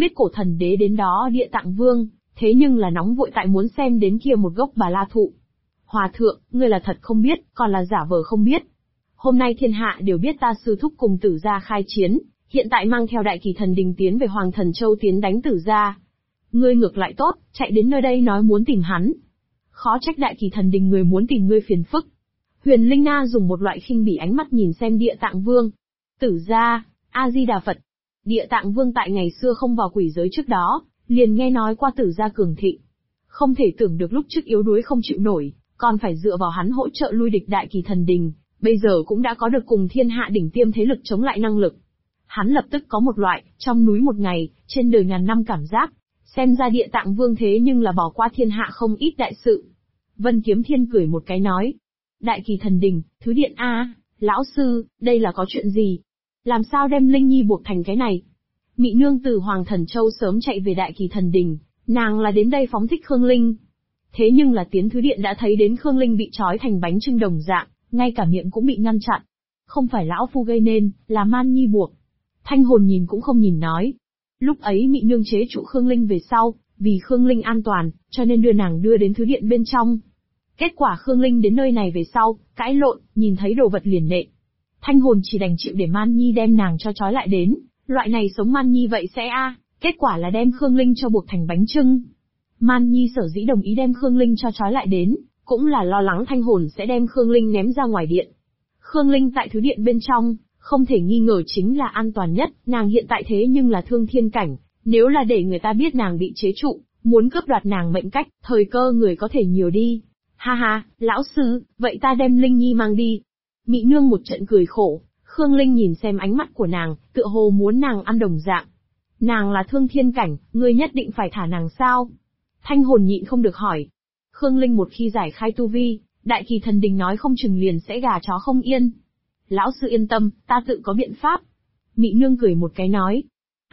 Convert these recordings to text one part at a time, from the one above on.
biết cổ thần đế đến đó Địa Tạng Vương, thế nhưng là nóng vội tại muốn xem đến kia một gốc Bà La thụ. Hòa thượng, ngươi là thật không biết, còn là giả vờ không biết. Hôm nay thiên hạ đều biết ta sư thúc cùng Tử gia khai chiến, hiện tại mang theo Đại Kỳ Thần Đình tiến về Hoàng Thần Châu tiến đánh Tử gia. Ngươi ngược lại tốt, chạy đến nơi đây nói muốn tìm hắn. Khó trách Đại Kỳ Thần Đình người muốn tìm ngươi phiền phức. Huyền Linh Na dùng một loại khinh bỉ ánh mắt nhìn xem Địa Tạng Vương. Tử gia, A-di-đà Phật. Địa Tạng Vương tại ngày xưa không vào quỷ giới trước đó, liền nghe nói qua Tử gia cường thịnh. Không thể tưởng được lúc trước yếu đuối không chịu nổi, còn phải dựa vào hắn hỗ trợ lui địch Đại Kỳ Thần Đình, bây giờ cũng đã có được cùng thiên hạ đỉnh tiêm thế lực chống lại năng lực. Hắn lập tức có một loại, trong núi một ngày, trên đời ngàn năm cảm giác, xem ra Địa Tạng Vương thế nhưng là bỏ qua thiên hạ không ít đại sự. Vân Kiếm Thiên cười một cái nói. Đại Kỳ Thần Đình, Thứ Điện A, lão sư, đây là có chuyện gì? Làm sao đem Linh Nhi buộc thành cái này? Mị nương từ Hoàng Thần Châu sớm chạy về Đại Kỳ Thần Đình, nàng là đến đây phóng thích Khương Linh. Thế nhưng là Tiến Thứ Điện đã thấy đến Khương Linh bị trói thành bánh trưng đồng dạng, ngay cả miệng cũng bị ngăn chặn. Không phải lão phu gây nên, là Man Nhi buộc. Thanh Hồn nhìn cũng không nhìn nói. Lúc ấy Mị nương chế trụ Khương Linh về sau, vì Khương Linh an toàn, cho nên đưa nàng đưa đến Thứ Điện bên trong. Kết quả Khương Linh đến nơi này về sau, cãi lộn, nhìn thấy đồ vật liền nện. Thanh Hồn chỉ đành chịu để Man Nhi đem nàng cho trói lại đến, loại này sống Man Nhi vậy sẽ kết quả là đem Khương Linh cho buộc thành bánh trưng. Man Nhi sở dĩ đồng ý đem Khương Linh cho trói lại đến, cũng là lo lắng Thanh Hồn sẽ đem Khương Linh ném ra ngoài điện. Khương Linh tại Thứ Điện bên trong, không thể nghi ngờ chính là an toàn nhất, nàng hiện tại thế nhưng là thương thiên cảnh, nếu là để người ta biết nàng bị chế trụ, muốn cướp đoạt nàng mệnh cách, thời cơ người có thể nhiều đi. Ha ha, lão sư, vậy ta đem Linh Nhi mang đi. Mị nương một trận cười khổ, Khương Linh nhìn xem ánh mắt của nàng, tựa hồ muốn nàng ăn đồng dạng. Nàng là thương thiên cảnh, ngươi nhất định phải thả nàng sao? Thanh Hồn nhịn không được hỏi. Khương Linh một khi giải khai tu vi, Đại Kỳ Thần Đình nói không chừng liền sẽ gà chó không yên. Lão sư yên tâm, ta tự có biện pháp. Mị nương cười một cái nói.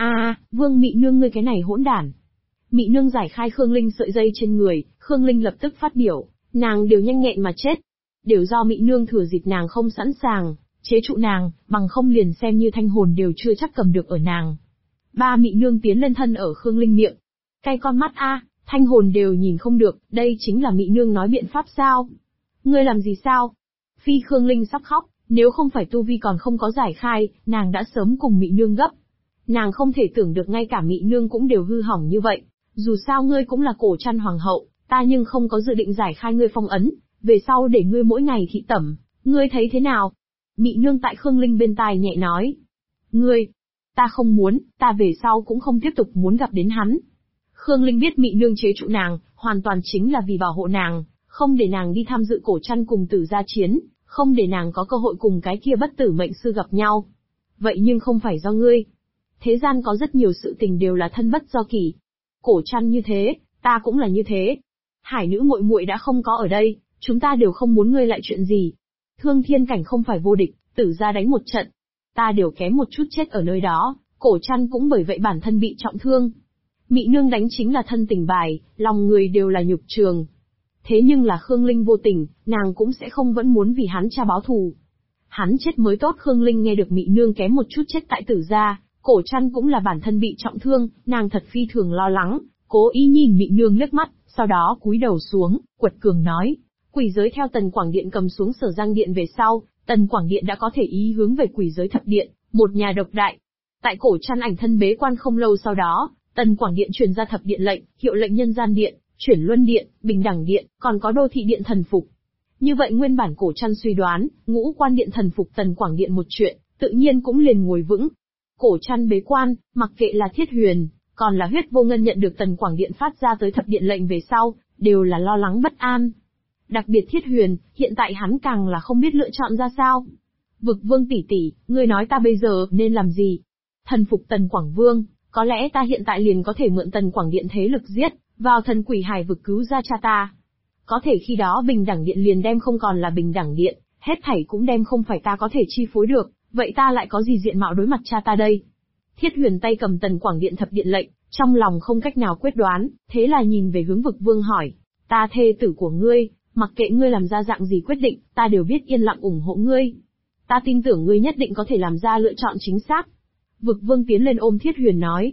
Vương Mị nương ngươi cái này hỗn đản. Mị nương giải khai Khương Linh sợi dây trên người, Khương Linh lập tức phát biểu, nàng đều nhanh nghẹn mà chết. Đều do Mị nương thừa dịp nàng không sẵn sàng, chế trụ nàng, bằng không liền xem như Thanh Hồn đều chưa chắc cầm được ở nàng. Ba Mị nương tiến lên thân ở Khương Linh miệng. Cay con mắt Thanh Hồn đều nhìn không được, đây chính là Mị nương nói biện pháp sao? Ngươi làm gì sao? Phi Khương Linh sắp khóc, nếu không phải tu vi còn không có giải khai, nàng đã sớm cùng Mị nương gấp. Nàng không thể tưởng được ngay cả Mị nương cũng đều hư hỏng như vậy, dù sao ngươi cũng là Cổ Trăn hoàng hậu, ta nhưng không có dự định giải khai ngươi phong ấn, về sau để ngươi mỗi ngày thị tẩm, ngươi thấy thế nào? Mị nương tại Khương Linh bên tai nhẹ nói. Ngươi, ta không muốn, ta về sau cũng không tiếp tục muốn gặp đến hắn. Khương Linh biết Mị nương chế trụ nàng, hoàn toàn chính là vì bảo hộ nàng, không để nàng đi tham dự Cổ Trăn cùng Tử gia chiến, không để nàng có cơ hội cùng cái kia bất tử mệnh sư gặp nhau. Vậy nhưng không phải do ngươi. Thế gian có rất nhiều sự tình đều là thân bất do kỷ. Cổ Trăn như thế, ta cũng là như thế. Hải nữ muội muội đã không có ở đây, chúng ta đều không muốn ngươi lại chuyện gì. Thương thiên cảnh không phải vô địch, Tử gia đánh một trận, ta đều kém một chút chết ở nơi đó, Cổ Trăn cũng bởi vậy bản thân bị trọng thương. Mị nương đánh chính là thân tình bài, lòng người đều là nhục trường. Thế nhưng là Khương Linh vô tình, nàng cũng sẽ không vẫn muốn vì hắn cha báo thù. Hắn chết mới tốt. Khương Linh nghe được Mị nương kém một chút chết tại Tử gia, Cổ Trăn cũng là bản thân bị trọng thương, nàng thật phi thường lo lắng, cố ý nhìn Mị nương liếc mắt, sau đó cúi đầu xuống, quật cường nói. Quỷ giới theo Tần Quảng Điện cầm xuống Sở Giang Điện về sau, Tần Quảng Điện đã có thể ý hướng về quỷ giới Thập Điện, một nhà độc đại. Tại Cổ Trăn ảnh thân bế quan không lâu sau đó, Tần Quảng Điện truyền ra Thập Điện lệnh, hiệu lệnh Nhân Gian Điện, Chuyển Luân Điện, Bình Đẳng Điện, còn có Đô Thị Điện thần phục. Như vậy nguyên bản Cổ Trăn suy đoán, Ngũ Quan Điện thần phục Tần Quảng Điện một chuyện, tự nhiên cũng liền ngồi vững. Cổ Trăn bế quan, mặc kệ là Thiết Huyền, còn là Huyết Vô Ngân nhận được Tần Quảng Điện phát ra tới Thập Điện lệnh về sau, đều là lo lắng bất an. Đặc biệt Thiết Huyền, hiện tại hắn càng là không biết lựa chọn ra sao. Vực Vương tỷ tỷ, ngươi nói ta bây giờ nên làm gì? Thần phục Tần Quảng Vương, có lẽ ta hiện tại liền có thể mượn Tần Quảng Điện thế lực giết vào Thần Quỷ Hải vực cứu ra cha ta. Có thể khi đó Bình Đẳng Điện liền đem không còn là Bình Đẳng Điện, hết thảy cũng đem không phải ta có thể chi phối được, vậy ta lại có gì diện mạo đối mặt cha ta đây? Thiết Huyền tay cầm Tần Quảng Điện Thập Điện lệnh, trong lòng không cách nào quyết đoán, thế là nhìn về hướng Vực Vương hỏi, ta thê tử của ngươi, mặc kệ ngươi làm ra dạng gì quyết định, ta đều biết yên lặng ủng hộ ngươi. Ta tin tưởng ngươi nhất định có thể làm ra lựa chọn chính xác. Vực Vương tiến lên ôm Thiết Huyền nói.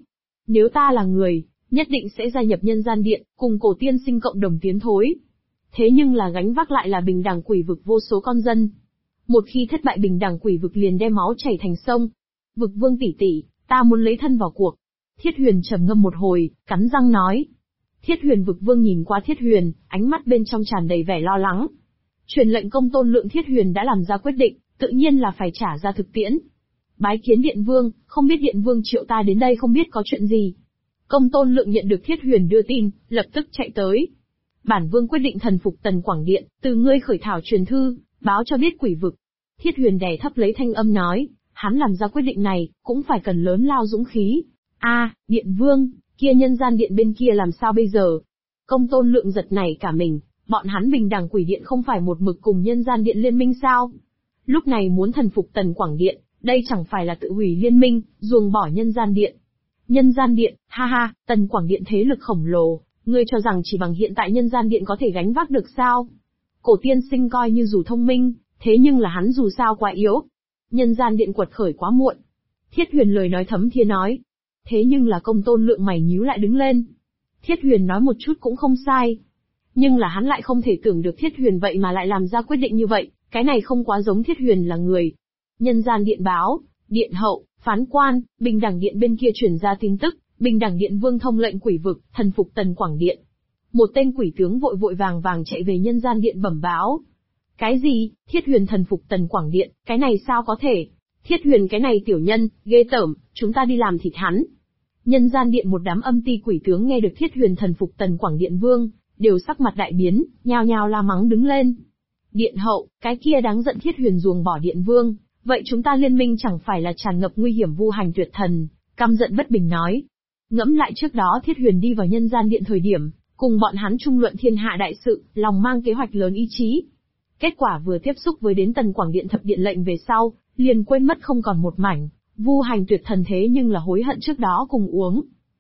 Nếu ta là người, nhất định sẽ gia nhập nhân gian điện, cùng cổ tiên sinh cộng đồng tiến thối. Thế nhưng là gánh vác lại là bình đẳng quỷ vực vô số con dân. Một khi thất bại bình đẳng quỷ vực liền đem máu chảy thành sông. Vực vương tỷ tỷ, ta muốn lấy thân vào cuộc. Thiết Huyền trầm ngâm một hồi, cắn răng nói. Thiết Huyền vực vương nhìn qua Thiết Huyền, ánh mắt bên trong tràn đầy vẻ lo lắng. Truyền lệnh Công Tôn Lượng Thiết Huyền đã làm ra quyết định, tự nhiên là phải trả ra thực tiễn. Bái kiến Điện Vương, không biết Điện Vương triệu ta đến đây không biết có chuyện gì. Công Tôn Lượng nhận được Thiết Huyền đưa tin, lập tức chạy tới. Bản Vương quyết định thần phục Tần Quảng Điện, từ ngươi khởi thảo truyền thư, báo cho biết quỷ vực. Thiết Huyền đè thấp lấy thanh âm nói, hắn làm ra quyết định này, cũng phải cần lớn lao dũng khí. Điện Vương, kia nhân gian điện bên kia làm sao bây giờ? Công Tôn Lượng giật nảy cả mình, bọn hắn bình đẳng quỷ điện không phải một mực cùng nhân gian điện liên minh sao? Lúc này muốn thần phục Tần Quảng Điện, đây chẳng phải là tự hủy liên minh, ruồng bỏ nhân gian điện. Nhân gian điện, ha ha, Tần Quảng Điện thế lực khổng lồ, ngươi cho rằng chỉ bằng hiện tại nhân gian điện có thể gánh vác được sao? Cổ tiên sinh coi như dù thông minh, thế nhưng là hắn dù sao quá yếu. Nhân gian điện quật khởi quá muộn. Thiết Huyền lời nói thấm thía nói. Thế nhưng là Công Tôn Lượng mày nhíu lại đứng lên. Thiết Huyền nói một chút cũng không sai. Nhưng là hắn lại không thể tưởng được Thiết Huyền vậy mà lại làm ra quyết định như vậy, cái này không quá giống Thiết Huyền là người. Nhân gian điện báo, điện hậu, phán quan, bình đẳng điện bên kia truyền ra tin tức, bình đẳng điện vương thông lệnh quỷ vực, thần phục Tần Quảng Điện. Một tên quỷ tướng vội vội vàng vàng chạy về nhân gian điện bẩm báo. Cái gì, Thiết Huyền thần phục Tần Quảng Điện, cái này sao có thể? Thiết Huyền cái này tiểu nhân, ghê tởm, chúng ta đi làm thịt hắn. Nhân gian điện một đám âm ti quỷ tướng nghe được Thiết Huyền thần phục Tần Quảng Điện vương, đều sắc mặt đại biến, nhao nhao la mắng đứng lên. Điện hậu, cái kia đáng giận Thiết Huyền ruồng bỏ điện vương, vậy chúng ta liên minh chẳng phải là tràn ngập nguy hiểm vu hành tuyệt thần, căm giận bất bình nói. Ngẫm lại trước đó Thiết Huyền đi vào nhân gian điện thời điểm, cùng bọn hắn trung luận thiên hạ đại sự, lòng mang kế hoạch lớn ý chí. Kết quả vừa tiếp xúc với đến Tần Quảng Điện thập điện lệnh về sau, liền quên mất không còn một mảnh, vu hành tuyệt thần thế nhưng là hối hận trước đó cùng uống.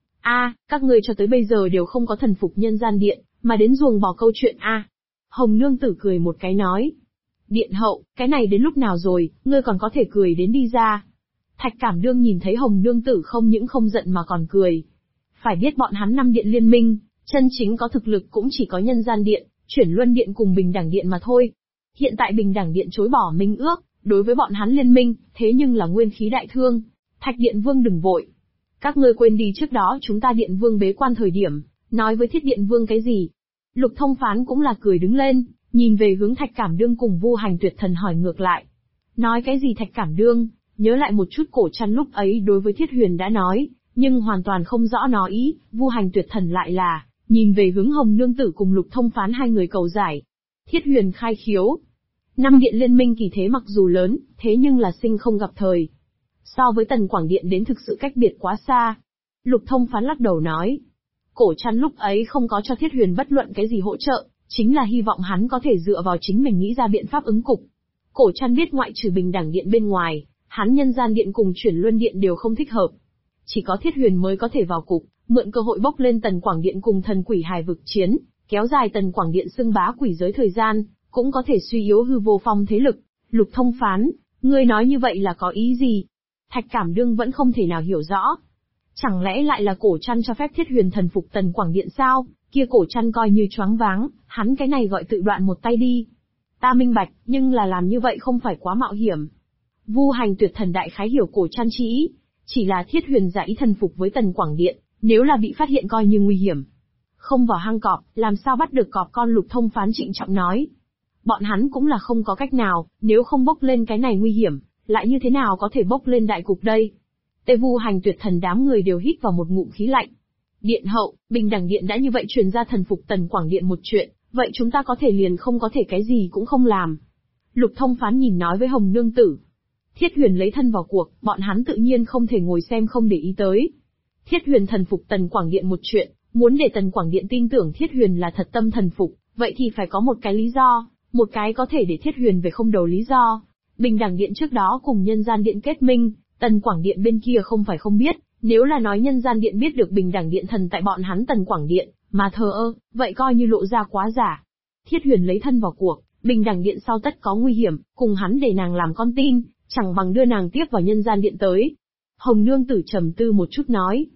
Các ngươi cho tới bây giờ đều không có thần phục nhân gian điện, mà đến ruồng bỏ câu chuyện Hồng Nương Tử cười một cái nói. Điện hậu, cái này đến lúc nào rồi, ngươi còn có thể cười đến đi ra. Thạch Cảm Đương nhìn thấy Hồng Nương Tử không những không giận mà còn cười. Phải biết bọn hắn 5 điện liên minh, chân chính có thực lực cũng chỉ có nhân gian điện, chuyển luân điện cùng bình đẳng điện mà thôi. Hiện tại bình đẳng điện chối bỏ minh ước, đối với bọn hắn liên minh, thế nhưng là nguyên khí đại thương. Thạch Điện Vương đừng vội. Các ngươi quên đi trước đó chúng ta Điện Vương bế quan thời điểm, nói với Thiết Điện Vương cái gì? Lục Thông Phán cũng là cười đứng lên, nhìn về hướng Thạch Cảm Đương cùng vu hành tuyệt thần hỏi ngược lại. Nói cái gì Thạch Cảm Đương, nhớ lại một chút Cổ Trăn lúc ấy đối với Thiết Huyền đã nói, nhưng hoàn toàn không rõ nó ý, vu hành tuyệt thần lại là, nhìn về hướng Hồng Nương Tử cùng Lục Thông Phán hai người cầu giải. Thiết Huyền khai khiếu. 5 điện liên minh kỳ thế mặc dù lớn, thế nhưng là sinh không gặp thời. So với Tần Quảng Điện đến thực sự cách biệt quá xa. Lục Thông Phán lắc đầu nói. Cổ Trăn lúc ấy không có cho Thiết Huyền bất luận cái gì hỗ trợ, chính là hy vọng hắn có thể dựa vào chính mình nghĩ ra biện pháp ứng cục. Cổ Trăn biết ngoại trừ bình đẳng điện bên ngoài, hắn nhân gian điện cùng chuyển luân điện đều không thích hợp. Chỉ có Thiết Huyền mới có thể vào cục, mượn cơ hội bốc lên Tần Quảng Điện cùng thần quỷ hài vực chiến, kéo dài Tần Quảng Điện xưng bá quỷ giới thời gian, cũng có thể suy yếu hư vô phong thế lực. Lục Thông Phán, ngươi nói như vậy là có ý gì? Thạch Cảm Đương vẫn không thể nào hiểu rõ. Chẳng lẽ lại là Cổ Trăn cho phép Thiết Huyền thần phục Tần Quảng Điện sao? Kia Cổ Trăn coi như choáng váng, hắn cái này gọi tự đoạn một tay đi. Ta minh bạch, nhưng là làm như vậy không phải quá mạo hiểm. Vu hành tuyệt thần đại khái hiểu Cổ Trăn chi ý, chỉ là Thiết Huyền giả ý thần phục với Tần Quảng Điện, nếu là bị phát hiện coi như nguy hiểm. Không vào hang cọp, làm sao bắt được cọp con? Lục Thông Phán trịnh trọng nói. Bọn hắn cũng là không có cách nào, nếu không bốc lên cái này nguy hiểm, lại như thế nào có thể bốc lên đại cục đây? Tê vu hành tuyệt thần đám người đều hít vào một ngụm khí lạnh. Điện hậu, bình đẳng điện đã như vậy truyền ra thần phục Tần Quảng Điện một chuyện, vậy chúng ta có thể liền không có thể cái gì cũng không làm. Lục Thông Phán nhìn nói với Hồng Nương Tử. Thiết Huyền lấy thân vào cuộc, bọn hắn tự nhiên không thể ngồi xem không để ý tới. Thiết Huyền thần phục Tần Quảng Điện một chuyện, muốn để Tần Quảng Điện tin tưởng Thiết Huyền là thật tâm thần phục, vậy thì phải có một cái lý do, một cái có thể để Thiết Huyền về không đầu lý do. Bình đẳng điện trước đó cùng nhân gian điện kết minh, Tần Quảng Điện bên kia không phải không biết, nếu là nói nhân gian điện biết được bình đẳng điện thần tại bọn hắn Tần Quảng Điện, mà thờ ơ, vậy coi như lộ ra quá giả. Thiết Huyền lấy thân vào cuộc, bình đẳng điện sau tất có nguy hiểm, cùng hắn để nàng làm con tin, chẳng bằng đưa nàng tiếp vào nhân gian điện tới. Hồng Nương Tử trầm tư một chút nói.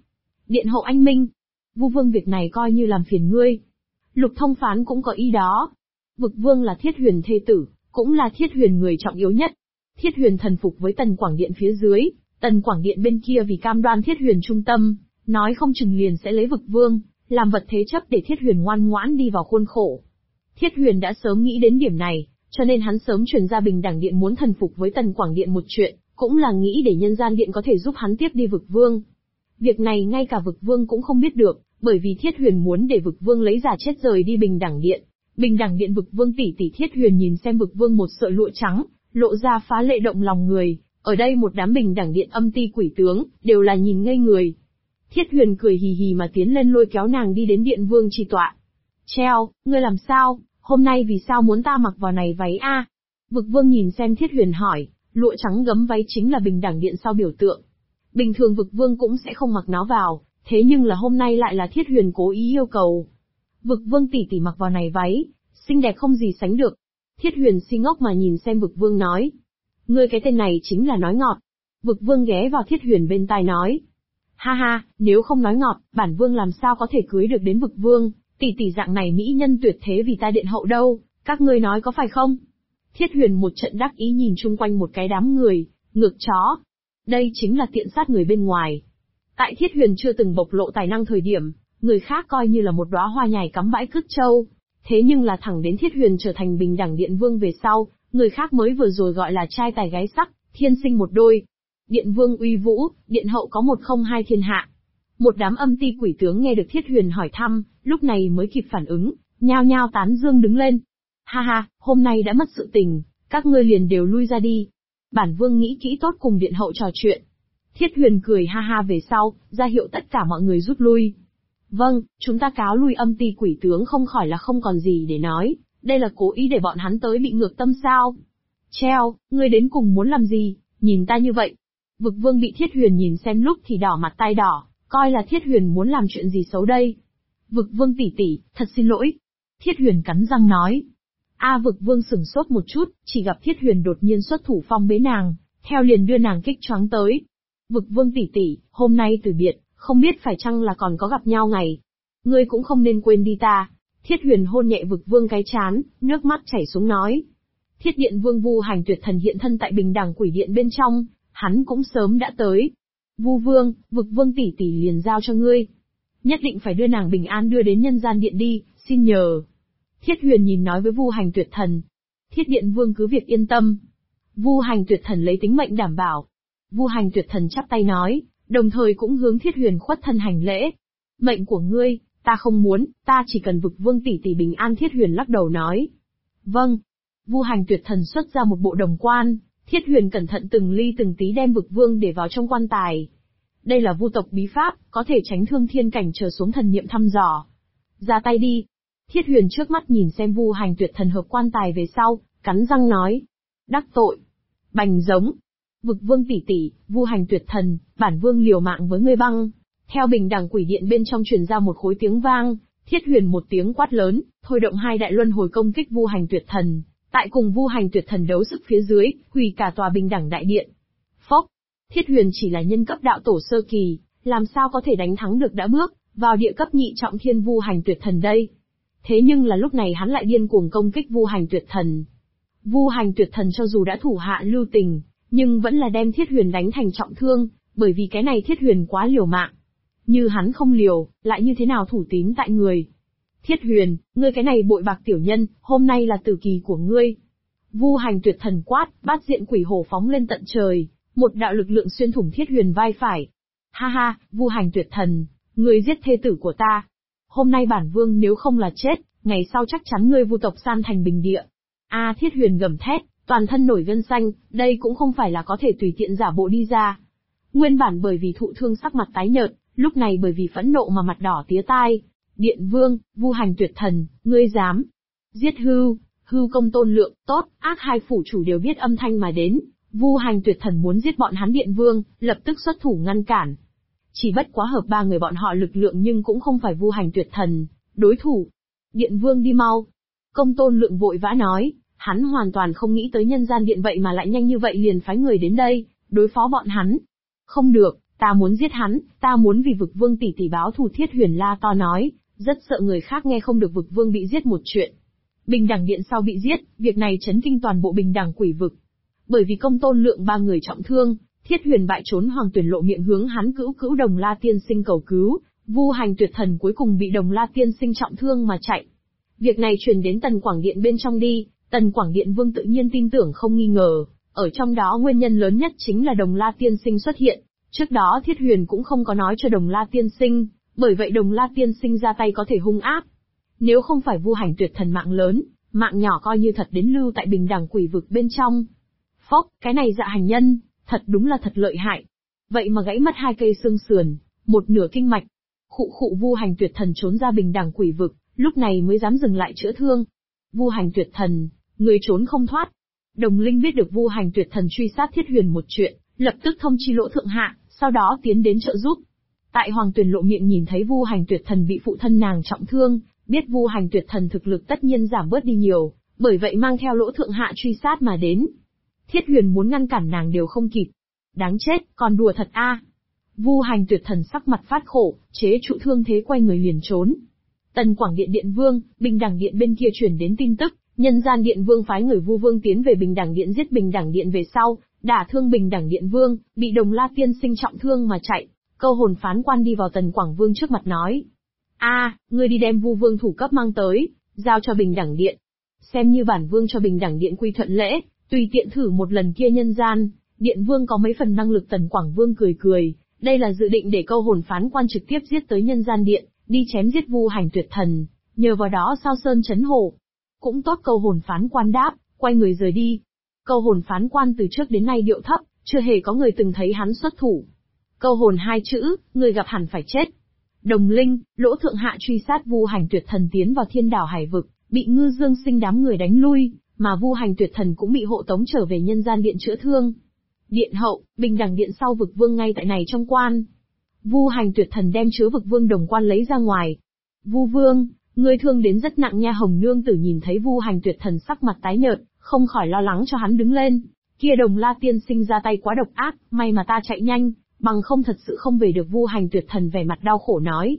Điện hậu anh minh. Vu vương việc này coi như làm phiền ngươi. Lục thông phán cũng có ý đó. Vực vương là Thiết Huyền thê tử, cũng là Thiết Huyền người trọng yếu nhất. Thiết Huyền thần phục với Tần Quảng Điện phía dưới, Tần Quảng Điện bên kia vì cam đoan Thiết Huyền trung tâm, nói không chừng liền sẽ lấy Vực vương làm vật thế chấp để Thiết Huyền ngoan ngoãn đi vào khuôn khổ. Thiết Huyền đã sớm nghĩ đến điểm này, cho nên hắn sớm truyền ra Bình Đẳng Điện muốn thần phục với Tần Quảng Điện một chuyện, cũng là nghĩ để Nhân Gian Điện có thể giúp hắn tiếp đi Vực vương. Việc này ngay cả Vực vương cũng không biết được, bởi vì Thiết Huyền muốn để Vực vương lấy giả chết rời đi Bình Đẳng Điện. Bình Đẳng Điện Vực vương tỷ tỷ Thiết Huyền nhìn xem Vực vương một sợi lụa trắng, lộ ra phá lệ động lòng người, ở đây một đám Bình Đẳng Điện âm ti quỷ tướng, đều là nhìn ngây người. Thiết Huyền cười hì hì mà tiến lên lôi kéo nàng đi đến Điện vương chi tọa. Treo, ngươi làm sao, hôm nay vì sao muốn ta mặc vào này váy a? Vực vương nhìn xem Thiết Huyền hỏi, lụa trắng gấm váy chính là Bình Đẳng Điện sau biểu tượng. Bình thường Vực vương cũng sẽ không mặc nó vào, thế nhưng là hôm nay lại là Thiết Huyền cố ý yêu cầu. Vực vương tỷ tỷ mặc vào này váy, xinh đẹp không gì sánh được. Thiết Huyền si ngốc mà nhìn xem Vực vương nói. Ngươi cái tên này chính là nói ngọt. Vực vương ghé vào Thiết Huyền bên tai nói. Ha ha, nếu không nói ngọt, bản vương làm sao có thể cưới được đến Vực vương, tỷ tỷ dạng này mỹ nhân tuyệt thế vì ta điện hậu đâu, các ngươi nói có phải không? Thiết Huyền một trận đắc ý nhìn chung quanh một cái đám người, ngược chó. Đây chính là tiện sát người bên ngoài. Tại Thiết Huyền chưa từng bộc lộ tài năng thời điểm, người khác coi như là một đóa hoa nhài cắm bãi cứt châu. Thế nhưng là thẳng đến Thiết Huyền trở thành Bình Đẳng Điện vương về sau, người khác mới vừa rồi gọi là trai tài gái sắc, thiên sinh một đôi. Điện vương uy vũ, điện hậu có một không hai thiên hạ. Một đám âm ti quỷ tướng nghe được Thiết Huyền hỏi thăm, lúc này mới kịp phản ứng, nhao nhao tán dương đứng lên. Ha ha, hôm nay đã mất sự tình, các ngươi liền đều lui ra đi. Bản vương nghĩ kỹ tốt cùng điện hậu trò chuyện. Thiết Huyền cười ha ha về sau, ra hiệu tất cả mọi người rút lui. Vâng, chúng ta cáo lui. Âm ti quỷ tướng không khỏi là không còn gì để nói, đây là cố ý để bọn hắn tới bị ngược tâm sao. Treo, ngươi đến cùng muốn làm gì, nhìn ta như vậy. Vực vương bị Thiết Huyền nhìn xem lúc thì đỏ mặt tai đỏ, coi là Thiết Huyền muốn làm chuyện gì xấu đây. Vực vương tỷ tỷ, thật xin lỗi. Thiết Huyền cắn răng nói. Vực vương sửng sốt một chút, chỉ gặp Thiết Huyền đột nhiên xuất thủ phong bế nàng, theo liền đưa nàng kích choáng tới. Vực vương tỷ tỷ, hôm nay từ biệt, không biết phải chăng là còn có gặp nhau ngày. Ngươi cũng không nên quên đi ta. Thiết Huyền hôn nhẹ Vực vương cái trán, nước mắt chảy xuống nói. Thiết Điện vương Vu Hành Tuyệt Thần hiện thân tại Bình Đẳng Quỷ Điện bên trong, hắn cũng sớm đã tới. Vu vương, Vực vương tỷ tỷ liền giao cho ngươi. Nhất định phải đưa nàng bình an đưa đến Nhân Gian Điện đi, xin nhờ. Thiết Huyền nhìn nói với Vu Hành Tuyệt Thần. Thiết Điện vương cứ việc yên tâm. Vu Hành Tuyệt Thần lấy tính mệnh đảm bảo. Vu Hành Tuyệt Thần chắp tay nói, đồng thời cũng hướng Thiết Huyền khuất thân hành lễ. Mệnh của ngươi, ta không muốn, ta chỉ cần Vực vương tỷ tỷ bình an. Thiết Huyền lắc đầu nói. Vâng. Vu Hành Tuyệt Thần xuất ra một bộ đồng quan, Thiết Huyền cẩn thận từng ly từng tí đem Vực vương để vào trong quan tài. Đây là vu tộc bí pháp, có thể tránh thương thiên cảnh trở xuống thần niệm thăm dò. Ra tay đi. Thiết Huyền trước mắt nhìn xem Vu Hành Tuyệt Thần hợp quan tài về sau, cắn răng nói. Đắc tội. Bành giống. Vực vương tỷ tỷ, Vu Hành Tuyệt Thần, bản vương liều mạng với ngươi băng. Theo Bình Đẳng Quỷ Điện bên trong truyền ra một khối tiếng vang, Thiết Huyền một tiếng quát lớn, thôi động hai đại luân hồi công kích Vu Hành Tuyệt Thần. Tại cùng Vu Hành Tuyệt Thần đấu sức phía dưới, hủy cả tòa Bình Đẳng Đại Điện. Phốc. Thiết Huyền chỉ là nhân cấp đạo tổ sơ kỳ, làm sao có thể đánh thắng được đã bước vào địa cấp nhị trọng thiên Vu Hành Tuyệt Thần đây. Thế nhưng là lúc này hắn lại điên cuồng công kích Vu Hành Tuyệt Thần. Vu Hành Tuyệt Thần cho dù đã thủ hạ lưu tình, nhưng vẫn là đem Thiết Huyền đánh thành trọng thương, bởi vì cái này Thiết Huyền quá liều mạng. Như hắn không liều, lại như thế nào thủ tín tại người. Thiết Huyền, ngươi cái này bội bạc tiểu nhân, hôm nay là tử kỳ của ngươi. Vu Hành Tuyệt Thần quát, bát diện quỷ hổ phóng lên tận trời, một đạo lực lượng xuyên thủng Thiết Huyền vai phải. Ha ha, Vu Hành Tuyệt Thần, ngươi giết thê tử của ta. Hôm nay bản vương nếu không là chết, ngày sau chắc chắn ngươi vu tộc san thành bình địa. Thiết Huyền gầm thét, toàn thân nổi gân xanh, đây cũng không phải là có thể tùy tiện giả bộ đi ra. Nguyên bản bởi vì thụ thương sắc mặt tái nhợt, lúc này bởi vì phẫn nộ mà mặt đỏ tía tai. Điện vương, Vu Hành Tuyệt Thần, ngươi dám giết Hưu Công Tôn Lượng, tốt, ác hai phủ chủ đều biết âm thanh mà đến. Vu Hành Tuyệt Thần muốn giết bọn hắn Điện vương, lập tức xuất thủ ngăn cản. Chỉ bất quá hợp ba người bọn họ lực lượng nhưng cũng không phải Vu Hành Tuyệt Thần đối thủ. Điện vương đi mau. Công Tôn Lượng vội vã nói, hắn hoàn toàn không nghĩ tới Nhân Gian Điện vậy mà lại nhanh như vậy liền phái người đến đây, đối phó bọn hắn. Không được, Ta muốn giết hắn, ta muốn vì vực vương tỷ tỷ báo thù. Thiết Huyền la to nói, rất sợ người khác nghe không được vực vương bị giết một chuyện. Bình đẳng điện sau bị giết, việc này chấn kinh toàn bộ bình đẳng quỷ vực. Bởi vì Công Tôn Lượng ba người trọng thương, Thiết Huyền bại trốn, Hoàng Tuyển Lộ miệng hướng hắn cữu cữu Đồng La Tiên Sinh cầu cứu, Vu Hành Tuyệt Thần cuối cùng bị Đồng La Tiên Sinh trọng thương mà chạy. Việc này truyền đến Tần Quảng Điện bên trong đi, Tần Quảng Điện Vương tự nhiên tin tưởng không nghi ngờ, ở trong đó nguyên nhân lớn nhất chính là Đồng La Tiên Sinh xuất hiện. Trước đó Thiết Huyền cũng không có nói cho Đồng La Tiên Sinh, bởi vậy Đồng La Tiên Sinh ra tay có thể hung ác. Nếu không phải Vu Hành Tuyệt Thần mạng lớn, mạng nhỏ coi như thật đến lưu tại bình đẳng quỷ vực bên trong. Phốc, cái này Dạ Hành Nhân, thật đúng là thật lợi hại. Vậy mà gãy mất 2 cây xương sườn, một nửa kinh mạch. Khụ khụ. Vu Hành Tuyệt Thần trốn ra bình đẳng quỷ vực, lúc này mới dám dừng lại chữa thương. Vu Hành Tuyệt Thần, người trốn không thoát. Đồng Linh biết được Vu Hành Tuyệt Thần truy sát Thiết Huyền một chuyện, lập tức thông chi Lỗ Thượng Hạ, sau đó tiến đến trợ giúp. Tại Hoàng Tuyển Lộ miệng nhìn thấy Vu Hành Tuyệt Thần bị phụ thân nàng trọng thương, biết Vu Hành Tuyệt Thần thực lực tất nhiên giảm bớt đi nhiều, bởi vậy mang theo Lỗ Thượng Hạ truy sát mà đến. Thiết Huyền muốn ngăn cản nàng đều không kịp. Đáng chết, còn đùa thật a. Vu Hành Tuyệt Thần sắc mặt phát khổ, chế trụ thương thế quay người liền trốn. Tần Quảng Điện Điện Vương, Bình đẳng điện bên kia truyền đến tin tức, Nhân Gian Điện Vương phái người Vu Vương tiến về Bình đẳng điện giết Bình đẳng điện về sau, đả thương Bình đẳng điện Vương, bị Đồng La Tiên Sinh trọng thương mà chạy. Câu hồn phán quan đi vào Tần Quảng Vương trước mặt nói: ngươi đi đem Vu Vương thủ cấp mang tới, giao cho Bình đẳng điện. Xem như bản vương cho Bình đẳng điện quy thuận lễ, tùy tiện thử một lần kia. Nhân Gian Điện Vương có mấy phần năng lực. Tần Quảng Vương cười cười, đây là dự định để câu hồn phán quan trực tiếp giết tới Nhân Gian Điện, đi chém giết Vu Hành Tuyệt Thần, nhờ vào đó sao sơn chấn hổ. Cũng tốt. Câu hồn phán quan đáp, quay người rời đi. Câu hồn phán quan từ trước đến nay điệu thấp, chưa hề có người từng thấy hắn xuất thủ. Câu hồn 2 chữ, người gặp hẳn phải chết. Đồng Linh, Lỗ Thượng Hạ truy sát Vu Hành Tuyệt Thần tiến vào Thiên Đảo Hải vực, bị Ngư Dương Sinh đám người đánh lui, mà Vu Hành Tuyệt Thần cũng bị hộ tống trở về Nhân Gian Điện chữa thương. Điện hậu, Bình đẳng điện sau vực vương ngay tại này trong quan. Vu Hành Tuyệt Thần đem chứa vực vương đồng quan lấy ra ngoài. Vu Vương, ngươi thương đến rất nặng nha. Hồng Nương Tử nhìn thấy Vu Hành Tuyệt Thần sắc mặt tái nhợt, không khỏi lo lắng cho hắn đứng lên. Kia Đồng La Tiên Sinh ra tay quá độc ác, may mà ta chạy nhanh, bằng không thật sự không về được. Vu Hành Tuyệt Thần vẻ mặt đau khổ nói: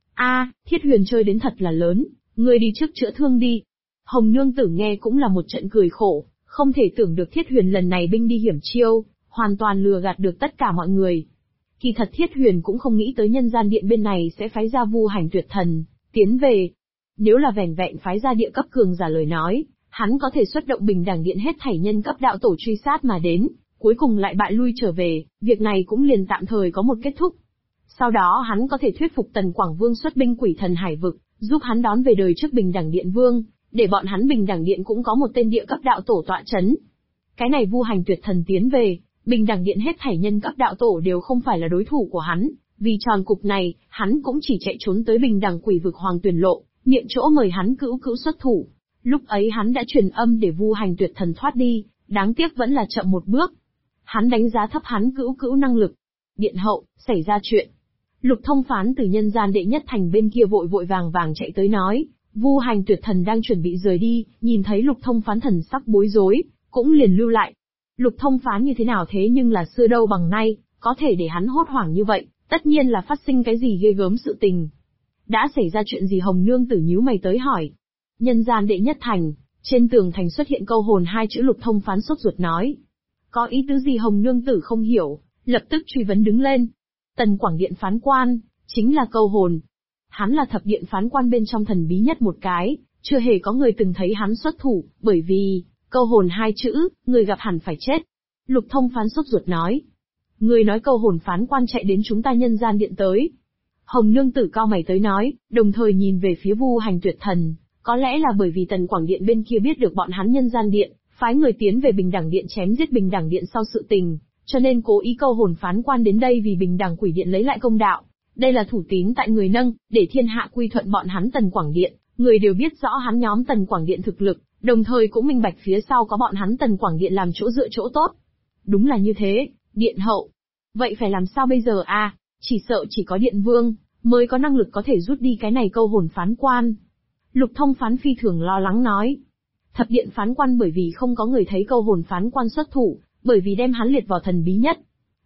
Thiết Huyền chơi đến thật là lớn, ngươi đi trước chữa thương đi. Hồng Nương Tử nghe cũng là một trận cười khổ, không thể tưởng được Thiết Huyền lần này binh đi hiểm chiêu, hoàn toàn lừa gạt được tất cả mọi người. Kỳ thật Thiết Huyền cũng không nghĩ tới Nhân Gian Điện bên này sẽ phái ra Vu Hành Tuyệt Thần tiến về. Nếu là vẻn vẹn phái ra địa cấp cường giả lời nói, hắn có thể xuất động Bình đẳng điện hết thảy nhân cấp đạo tổ truy sát mà đến, cuối cùng lại bại lui trở về, việc này cũng liền tạm thời có một kết thúc. Sau đó hắn có thể thuyết phục Tần Quảng Vương xuất binh Quỷ Thần Hải vực, giúp hắn đón về đời trước Bình đẳng điện vương, để bọn hắn Bình đẳng điện cũng có một tên địa cấp đạo tổ tọa chấn. Cái này Vu Hành Tuyệt Thần tiến về, Bình đẳng điện hết thảy nhân cấp đạo tổ đều không phải là đối thủ của hắn, vì tròn cục này, hắn cũng chỉ chạy trốn tới Bình đẳng quỷ vực Hoàng Tuyển Lộ, miệng chỗ mời hắn cữu cữu xuất thủ. Lúc ấy hắn đã truyền âm để Vu Hành Tuyệt Thần thoát đi, đáng tiếc vẫn là chậm một bước. Hắn đánh giá thấp hắn cữu cữu năng lực. Điện hậu, xảy ra chuyện. Lục Thông Phán từ Nhân Gian Đệ Nhất Thành bên kia vội vội vàng vàng chạy tới nói, Vu Hành Tuyệt Thần đang chuẩn bị rời đi, nhìn thấy Lục Thông Phán thần sắc bối rối, cũng liền lưu lại. Lục Thông Phán như thế nào thế nhưng là xưa đâu bằng nay, có thể để hắn hốt hoảng như vậy, tất nhiên là phát sinh cái gì ghê gớm sự tình. Đã xảy ra chuyện gì? Hồng Nương Tử nhíu mày tới hỏi. Nhân Gian Đệ Nhất Thành, trên tường thành xuất hiện câu hồn 2 chữ. Lục Thông Phán sốt ruột nói. Có ý tứ gì? Hồng Nương Tử không hiểu, lập tức truy vấn đứng lên. Tần Quảng Điện phán quan, chính là câu hồn. Hắn là thập điện phán quan bên trong thần bí nhất một cái, chưa hề có người từng thấy hắn xuất thủ, bởi vì, câu hồn 2 chữ, người gặp hẳn phải chết. Lục Thông Phán sốt ruột nói. Người nói câu hồn phán quan chạy đến chúng ta Nhân Gian Điện tới. Hồng Nương Tử cao mày tới nói, đồng thời nhìn về phía Vu Hành Tuyệt Thần, có lẽ là bởi vì Tần Quảng Điện bên kia biết được bọn hắn Nhân Gian Điện, phái người tiến về Bình đẳng điện chém giết Bình đẳng điện sau sự tình, cho nên cố ý câu hồn phán quan đến đây vì Bình đẳng quỷ điện lấy lại công đạo. Đây là thủ tín tại người nâng, để thiên hạ quy thuận bọn hắn Tần Quảng Điện, người đều biết rõ hắn nhóm Tần Quảng Điện thực lực, đồng thời cũng minh bạch phía sau có bọn hắn Tần Quảng Điện làm chỗ dựa chỗ tốt. Đúng là như thế, điện hậu. Vậy phải làm sao bây giờ à? Chỉ sợ chỉ có điện vương mới có năng lực có thể rút đi cái này câu hồn phán quan. Lục Thông Phán phi thường lo lắng nói. Thập điện phán quan bởi vì không có người thấy câu hồn phán quan xuất thủ, bởi vì đem hắn liệt vào thần bí nhất.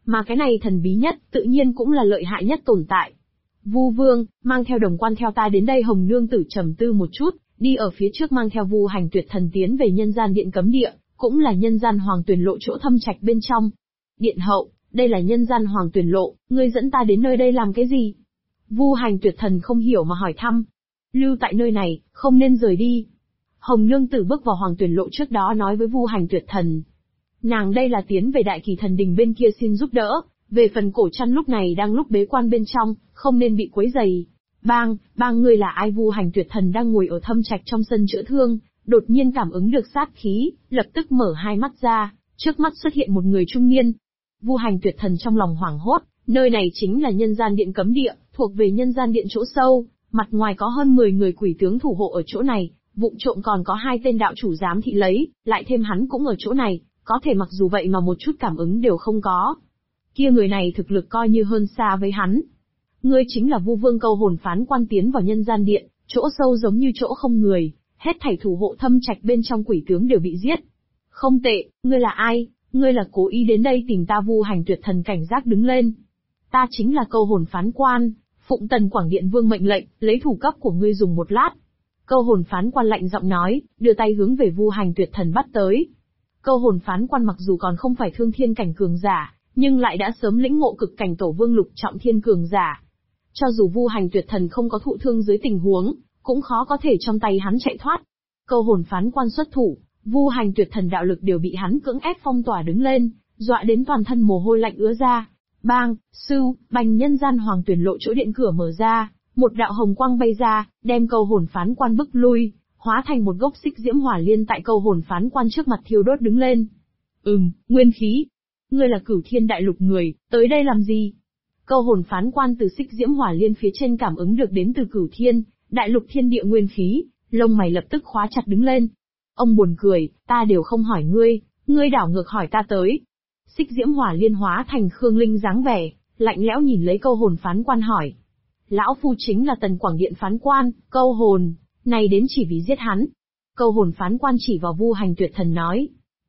Mà cái này thần bí nhất, tự nhiên cũng là lợi hại nhất tồn tại. Vu Vương, mang theo đồng quan theo ta đến đây. Hồng Nương Tử trầm tư một chút, đi ở phía trước mang theo Vu Hành Tuyệt Thần tiến về nhân gian điện cấm địa, cũng là nhân gian hoàng tuyển lộ chỗ thâm trạch bên trong. Điện hậu, đây là nhân gian hoàng tuyển lộ, ngươi dẫn ta đến nơi đây làm cái gì? Vu Hành Tuyệt Thần không hiểu mà hỏi thăm. Lưu tại nơi này, không nên rời đi. Hồng Nương Tử bước vào hoàng tuyển lộ trước đó nói với Vu Hành Tuyệt Thần. Nàng đây là tiến về Đại Kỳ Thần Đình bên kia xin giúp đỡ, về phần Cổ Trăn lúc này đang lúc bế quan bên trong, không nên bị quấy rầy. Bang ngươi là ai? Vu Hành Tuyệt Thần đang ngồi ở thâm trạch trong sân chữa thương, đột nhiên cảm ứng được sát khí, lập tức mở hai mắt ra, trước mắt xuất hiện một người trung niên. Vu Hành Tuyệt Thần trong lòng hoảng hốt, nơi này chính là nhân gian điện cấm địa, thuộc về nhân gian điện chỗ sâu, mặt ngoài có hơn 10 người quỷ tướng thủ hộ ở chỗ này, vụng trộm còn có 2 tên đạo chủ giám thị lấy, lại thêm hắn cũng ở chỗ này, có thể mặc dù vậy mà một chút cảm ứng đều không có. Kia người này thực lực coi như hơn xa với hắn. Ngươi chính là Vu Vương Câu Hồn Phán Quan tiến vào nhân gian điện, chỗ sâu giống như chỗ không người, hết thảy thủ hộ thâm trạch bên trong quỷ tướng đều bị giết. Không tệ, ngươi là ai? Ngươi là cố ý đến đây tìm ta? Vu Hành Tuyệt Thần cảnh giác đứng lên. Ta chính là Câu Hồn Phán Quan, phụng Tần Quảng Điện Vương mệnh lệnh, lấy thủ cấp của ngươi dùng một lát. Câu Hồn Phán Quan lạnh giọng nói, đưa tay hướng về Vu Hành Tuyệt Thần bắt tới. Câu Hồn Phán Quan mặc dù còn không phải thương thiên cảnh cường giả, nhưng lại đã sớm lĩnh ngộ cực cảnh tổ vương lục trọng thiên cường giả. Cho dù Vu Hành Tuyệt Thần không có thụ thương dưới tình huống, cũng khó có thể trong tay hắn chạy thoát. Câu Hồn Phán Quan xuất thủ, Vu Hành Tuyệt Thần đạo lực đều bị hắn cưỡng ép phong tỏa đứng lên, dọa đến toàn thân mồ hôi lạnh ứa ra. Bang, bành nhân gian hoàng tuyển lộ chỗ điện cửa mở ra, một đạo hồng quang bay ra, đem Câu Hồn Phán Quan bức lui, hóa thành một gốc xích diễm hỏa liên tại Câu Hồn Phán Quan trước mặt thiêu đốt đứng lên. Nguyên khí. Ngươi là Cửu Thiên Đại Lục người, tới đây làm gì? Câu Hồn Phán Quan từ xích diễm hỏa liên phía trên cảm ứng được đến từ Cửu Thiên Đại Lục thiên địa nguyên khí, lông mày lập tức khóa chặt đứng lên. Ông buồn cười, ta đều không hỏi ngươi đảo ngược hỏi ta tới. Xích diễm hỏa liên hóa thành Khương Linh dáng vẻ, lạnh lẽo nhìn lấy Câu Hồn Phán Quan hỏi. Lão phu chính là Tần Quảng Điện Phán Quan, Câu Hồn, này đến chỉ vì giết hắn. Câu Hồn Phán Quan chỉ vào Vu Hành Tuyệt Thần nói.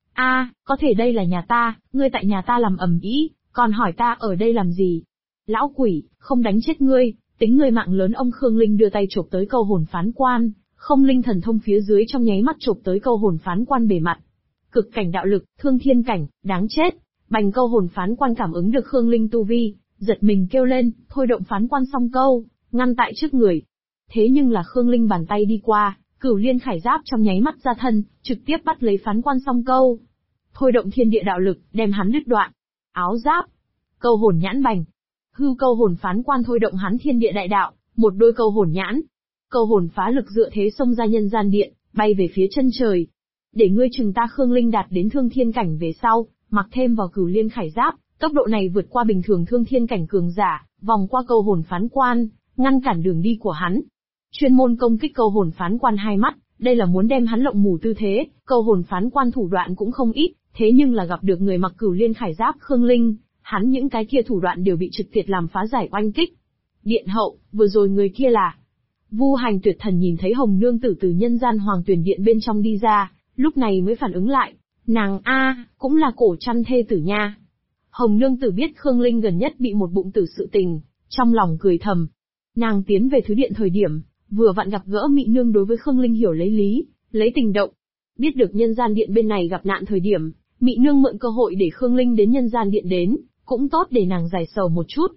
Có thể đây là nhà ta, ngươi tại nhà ta làm ầm ĩ, còn hỏi ta ở đây làm gì? Lão quỷ, không đánh chết ngươi, tính ngươi mạng lớn. Ông Khương Linh đưa tay chộp tới Câu Hồn Phán Quan, không linh thần thông phía dưới trong nháy mắt chộp tới Câu Hồn Phán Quan bề mặt. Cực cảnh đạo lực, thương thiên cảnh, đáng chết. Bành Câu Hồn Phán Quan cảm ứng được Khương Linh tu vi, giật mình kêu lên, thôi động Phán Quan song câu, ngăn tại trước người. Thế nhưng là Khương Linh bàn tay đi qua, Cửu Liên Khải Giáp trong nháy mắt ra thân, trực tiếp bắt lấy Phán Quan song câu. Thôi động thiên địa đạo lực, đem hắn đứt đoạn. Áo giáp. Câu hồn nhãn bành. Hư Câu Hồn Phán Quan thôi động hắn thiên địa đại đạo, một đôi câu hồn nhãn. Câu hồn phá lực dựa thế xông ra nhân gian điện, bay về phía chân trời. Để ngươi chừng ta. Khương Linh đạt đến thương thiên cảnh về sau, mặc thêm vào Cửu Liên Khải Giáp, tốc độ này vượt qua bình thường thương thiên cảnh cường giả, vòng qua Câu Hồn Phán Quan, ngăn cản đường đi của hắn. Chuyên môn công kích Câu Hồn Phán Quan hai mắt, đây là muốn đem hắn lộng mù tư thế. Câu Hồn Phán Quan thủ đoạn cũng không ít, thế nhưng là gặp được người mặc Cửu Liên Khải Giáp Khương Linh, hắn những cái kia thủ đoạn đều bị trực tiếp làm phá giải oanh kích. Điện hậu, vừa rồi người kia là... Vu Hành Tuyệt Thần nhìn thấy Hồng Nương Tử từ nhân gian hoàng tuyển điện bên trong đi ra, lúc này mới phản ứng lại, nàng cũng là Cổ Trăn thê tử nha. Hồng Nương Tử biết Khương Linh gần nhất bị một bụng tử sự tình, trong lòng cười thầm. Nàng tiến về thứ điện thời điểm, vừa vặn gặp gỡ Mị Nương, đối với Khương Linh hiểu lấy lý, lấy tình động. Biết được nhân gian điện bên này gặp nạn thời điểm, Mị Nương mượn cơ hội để Khương Linh đến nhân gian điện đến, cũng tốt để nàng giải sầu một chút.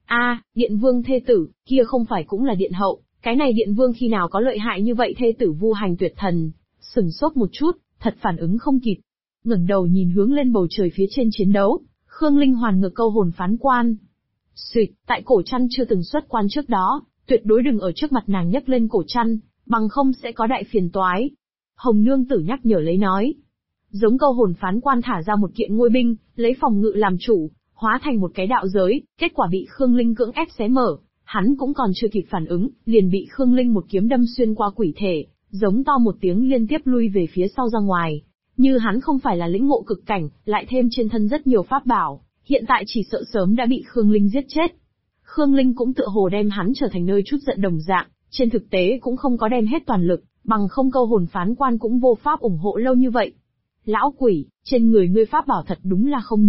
Điện vương thê tử, kia không phải cũng là điện hậu, cái này điện vương khi nào có lợi hại như vậy? Thê tử Vu Hành Tuyệt Thần sửng sốt một chút, thật phản ứng không kịp. Ngẩng đầu nhìn hướng lên bầu trời phía trên chiến đấu, Khương Linh hoàn ngược Câu Hồn Phán Quan. Xuyệt, tại Cổ Trăn chưa từng xuất quan trước đó, tuyệt đối đừng ở trước mặt nàng nhắc lên Cổ Trăn, bằng không sẽ có đại phiền toái. Hồng Nương Tử nhắc nhở lấy nói. Giống Câu Hồn Phán Quan thả ra một kiện ngôi binh, lấy phòng ngự làm chủ, hóa thành một cái đạo giới, kết quả bị Khương Linh cưỡng ép xé mở, hắn cũng còn chưa kịp phản ứng, liền bị Khương Linh một kiếm đâm xuyên qua quỷ thể, giống to một tiếng liên tiếp lui về phía sau ra ngoài. Như hắn không phải là lĩnh ngộ cực cảnh, lại thêm trên thân rất nhiều pháp bảo, hiện tại chỉ sợ sớm đã bị Khương Linh giết chết. Khương Linh cũng tựa hồ đem hắn trở thành nơi chút giận đồng dạng, trên thực tế cũng không có đem hết toàn lực, bằng không Câu Hồn Phán Quan cũng vô pháp ủng hộ lâu như vậy. Lão quỷ, trên người ngươi pháp bảo thật đúng là không nhiều,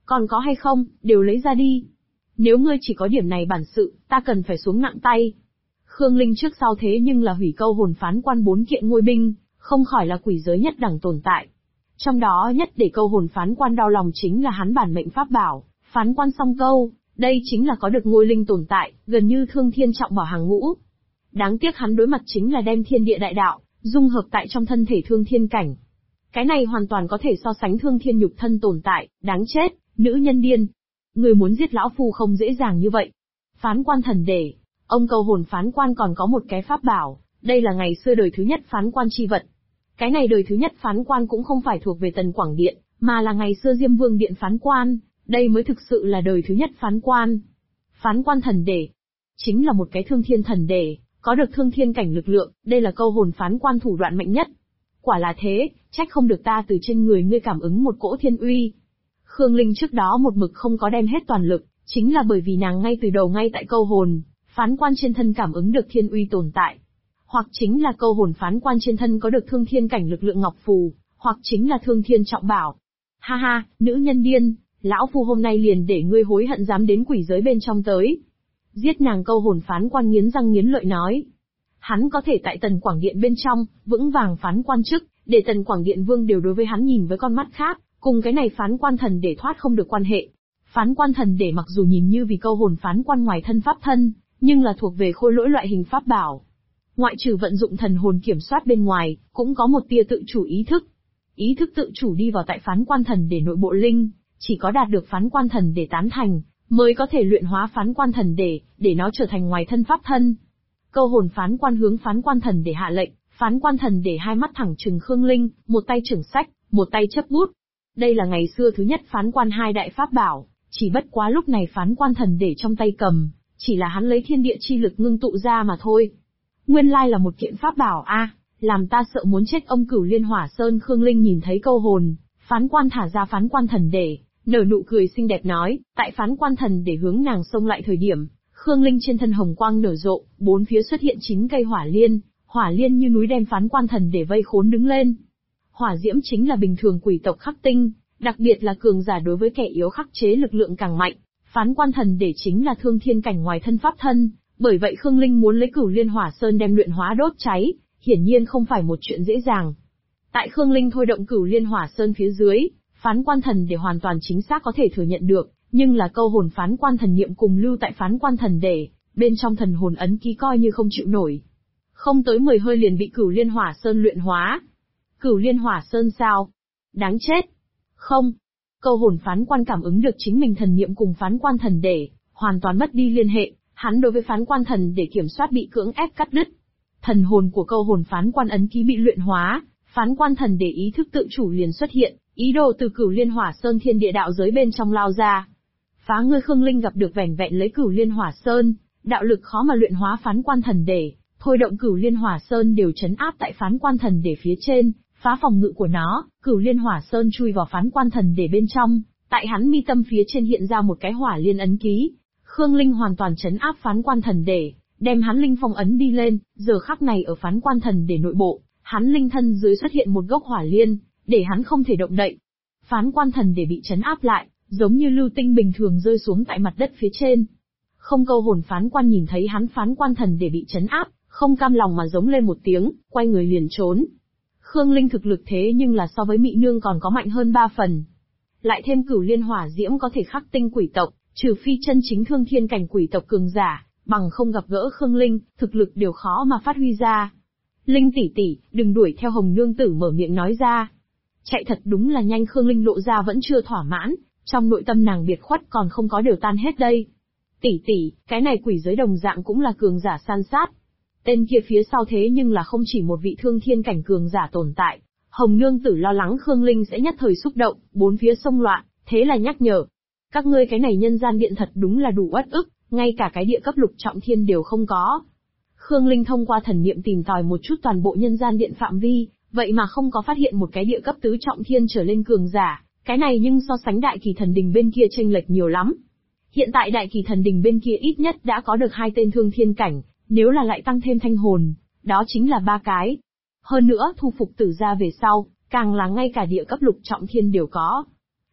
Còn có hay không, đều lấy ra đi. Nếu ngươi chỉ có điểm này bản sự, ta cần phải xuống nặng tay. Khương Linh trước sau thế nhưng là hủy câu hồn phán quan 4 kiện ngôi binh, không khỏi là quỷ giới nhất đẳng tồn tại. Trong đó nhất để câu hồn phán quan đau lòng chính là hắn bản mệnh pháp bảo, phán quan song câu, đây chính là có được ngôi linh tồn tại, gần như thương thiên trọng bảo hàng ngũ. Đáng tiếc hắn đối mặt chính là đem thiên địa đại đạo, dung hợp tại trong thân thể thương thiên cảnh. Cái này hoàn toàn có thể so sánh thương thiên nhục thân tồn tại, đáng chết, nữ nhân điên. Người muốn giết lão phu không dễ dàng như vậy. Phán quan thần để, ông câu hồn phán quan còn có một cái pháp bảo, đây là ngày xưa đời thứ nhất phán quan chi vật. Cái này đời thứ nhất phán quan cũng không phải thuộc về Tần Quảng Điện, mà là ngày xưa Diêm Vương Điện phán quan, đây mới thực sự là đời thứ nhất phán quan. Phán quan thần để, chính là một cái thương thiên thần để, có được thương thiên cảnh lực lượng, đây là câu hồn phán quan thủ đoạn mạnh nhất. Quả là thế, trách không được ta từ trên người ngươi cảm ứng một cỗ thiên uy. Khương Linh trước đó một mực không có đem hết toàn lực, chính là bởi vì nàng ngay từ đầu ngay tại câu hồn, phán quan trên thân cảm ứng được thiên uy tồn tại. Hoặc chính là câu hồn phán quan trên thân có được thương thiên cảnh lực lượng ngọc phù, hoặc chính là thương thiên trọng bảo. Ha ha, nữ nhân điên, lão phu hôm nay liền để ngươi hối hận dám đến quỷ giới bên trong tới. Giết nàng câu hồn phán quan nghiến răng nghiến lợi nói. Hắn có thể tại Tần Quảng Điện bên trong, vững vàng phán quan chức, để Tần Quảng Điện Vương đều đối với hắn nhìn với con mắt khác, cùng cái này phán quan thần để thoát không được quan hệ. Phán quan thần để mặc dù nhìn như vì câu hồn phán quan ngoài thân pháp thân, nhưng là thuộc về khôi lỗi loại hình pháp bảo. Ngoại trừ vận dụng thần hồn kiểm soát bên ngoài, cũng có một tia tự chủ ý thức. Ý thức tự chủ đi vào tại phán quan thần để nội bộ linh, chỉ có đạt được phán quan thần để tán thành, mới có thể luyện hóa phán quan thần để nó trở thành ngoài thân pháp thân. Câu hồn phán quan hướng phán quan thần để hạ lệnh, phán quan thần để hai mắt thẳng trừng Khương Linh, một tay chưởng sách, một tay chấp bút. Đây là ngày xưa thứ nhất phán quan hai đại pháp bảo, chỉ bất quá lúc này phán quan thần để trong tay cầm, chỉ là hắn lấy thiên địa chi lực ngưng tụ ra mà thôi. Nguyên lai là một kiện pháp bảo a, làm ta sợ muốn chết ông Cửu Liên Hỏa Sơn. Khương Linh nhìn thấy câu hồn, phán quan thả ra phán quan thần để, nở nụ cười xinh đẹp nói, tại phán quan thần để hướng nàng xông lại thời điểm, Khương Linh trên thân hồng quang nở rộ, bốn phía xuất hiện 9 cây hỏa liên như núi đem phán quan thần để vây khốn đứng lên. Hỏa diễm chính là bình thường quỷ tộc khắc tinh, đặc biệt là cường giả đối với kẻ yếu khắc chế lực lượng càng mạnh. Phán quan thần để chính là thương thiên cảnh ngoài thân pháp thân, bởi vậy Khương Linh muốn lấy Cửu Liên Hỏa Sơn đem luyện hóa đốt cháy, hiển nhiên không phải một chuyện dễ dàng. Tại Khương Linh thôi động Cửu Liên Hỏa Sơn phía dưới, phán quan thần để hoàn toàn chính xác có thể thừa nhận được, nhưng là câu hồn phán quan thần niệm cùng lưu tại phán quan thần để, bên trong thần hồn ấn ký coi như không chịu nổi. Không tới 10 hơi liền bị Cửu Liên Hỏa Sơn luyện hóa. Cửu Liên Hỏa Sơn sao? Đáng chết. Không. Câu hồn phán quan cảm ứng được chính mình thần niệm cùng phán quan thần để, hoàn toàn mất đi liên hệ, hắn đối với phán quan thần để kiểm soát bị cưỡng ép cắt đứt. Thần hồn của câu hồn phán quan ấn ký bị luyện hóa, phán quan thần để ý thức tự chủ liền xuất hiện, ý đồ từ Cửu Liên Hỏa Sơn thiên địa đạo giới bên trong lao ra. Phá ngươi. Khương Linh gặp được vẻn vẹn lấy Cửu Liên Hỏa Sơn, đạo lực khó mà luyện hóa phán quan thần để, thôi động Cửu Liên Hỏa Sơn đều chấn áp tại phán quan thần để phía trên, phá phòng ngự của nó. Cửu Liên Hỏa Sơn chui vào phán quan thần để bên trong, tại hắn mi tâm phía trên hiện ra một cái hỏa liên ấn ký. Khương Linh hoàn toàn chấn áp phán quan thần để, đem hắn linh phong ấn đi lên. Giờ khắc này ở phán quan thần để nội bộ, hắn linh thân dưới xuất hiện một gốc hỏa liên, để hắn không thể động đậy. Phán quan thần để bị chấn áp lại, giống như lưu tinh bình thường rơi xuống tại mặt đất phía trên. Không. Câu hồn phán quan nhìn thấy hắn phán quan thần để bị chấn áp, không cam lòng mà giống lên một tiếng, quay người liền trốn. Khương Linh thực lực thế nhưng là so với Mị Nương còn có mạnh hơn 3 phần. Lại thêm Cửu Liên Hỏa Diễm có thể khắc tinh quỷ tộc, trừ phi chân chính thương thiên cảnh quỷ tộc cường giả, bằng không gặp gỡ Khương Linh, thực lực đều khó mà phát huy ra. Linh tỷ tỷ, đừng đuổi theo Hồng Nương tử mở miệng nói ra. Chạy thật đúng là nhanh. Khương Linh lộ ra vẫn chưa thỏa mãn, trong nội tâm nàng biệt khuất còn không có đều tan hết đây. Tỷ tỷ, cái này quỷ giới đồng dạng cũng là cường giả san sát. Tên kia phía sau thế nhưng là không chỉ một vị thương thiên cảnh cường giả tồn tại. Hồng Nương tử lo lắng Khương Linh sẽ nhất thời xúc động, bốn phía xông loạn, thế là nhắc nhở. Các ngươi cái này nhân gian điện thật đúng là đủ uất ức, ngay cả cái địa cấp lục trọng thiên đều không có. Khương Linh thông qua thần niệm tìm tòi một chút toàn bộ nhân gian điện phạm vi, vậy mà không có phát hiện một cái địa cấp tứ trọng thiên trở lên cường giả, cái này nhưng so sánh đại kỳ thần đình bên kia chênh lệch nhiều lắm. Hiện tại đại kỳ thần đình bên kia ít nhất đã có được 2 tên thương thiên cảnh, nếu là lại tăng thêm thanh hồn, đó chính là 3 cái. Hơn nữa thu phục Tử gia về sau, càng là ngay cả địa cấp lục trọng thiên đều có.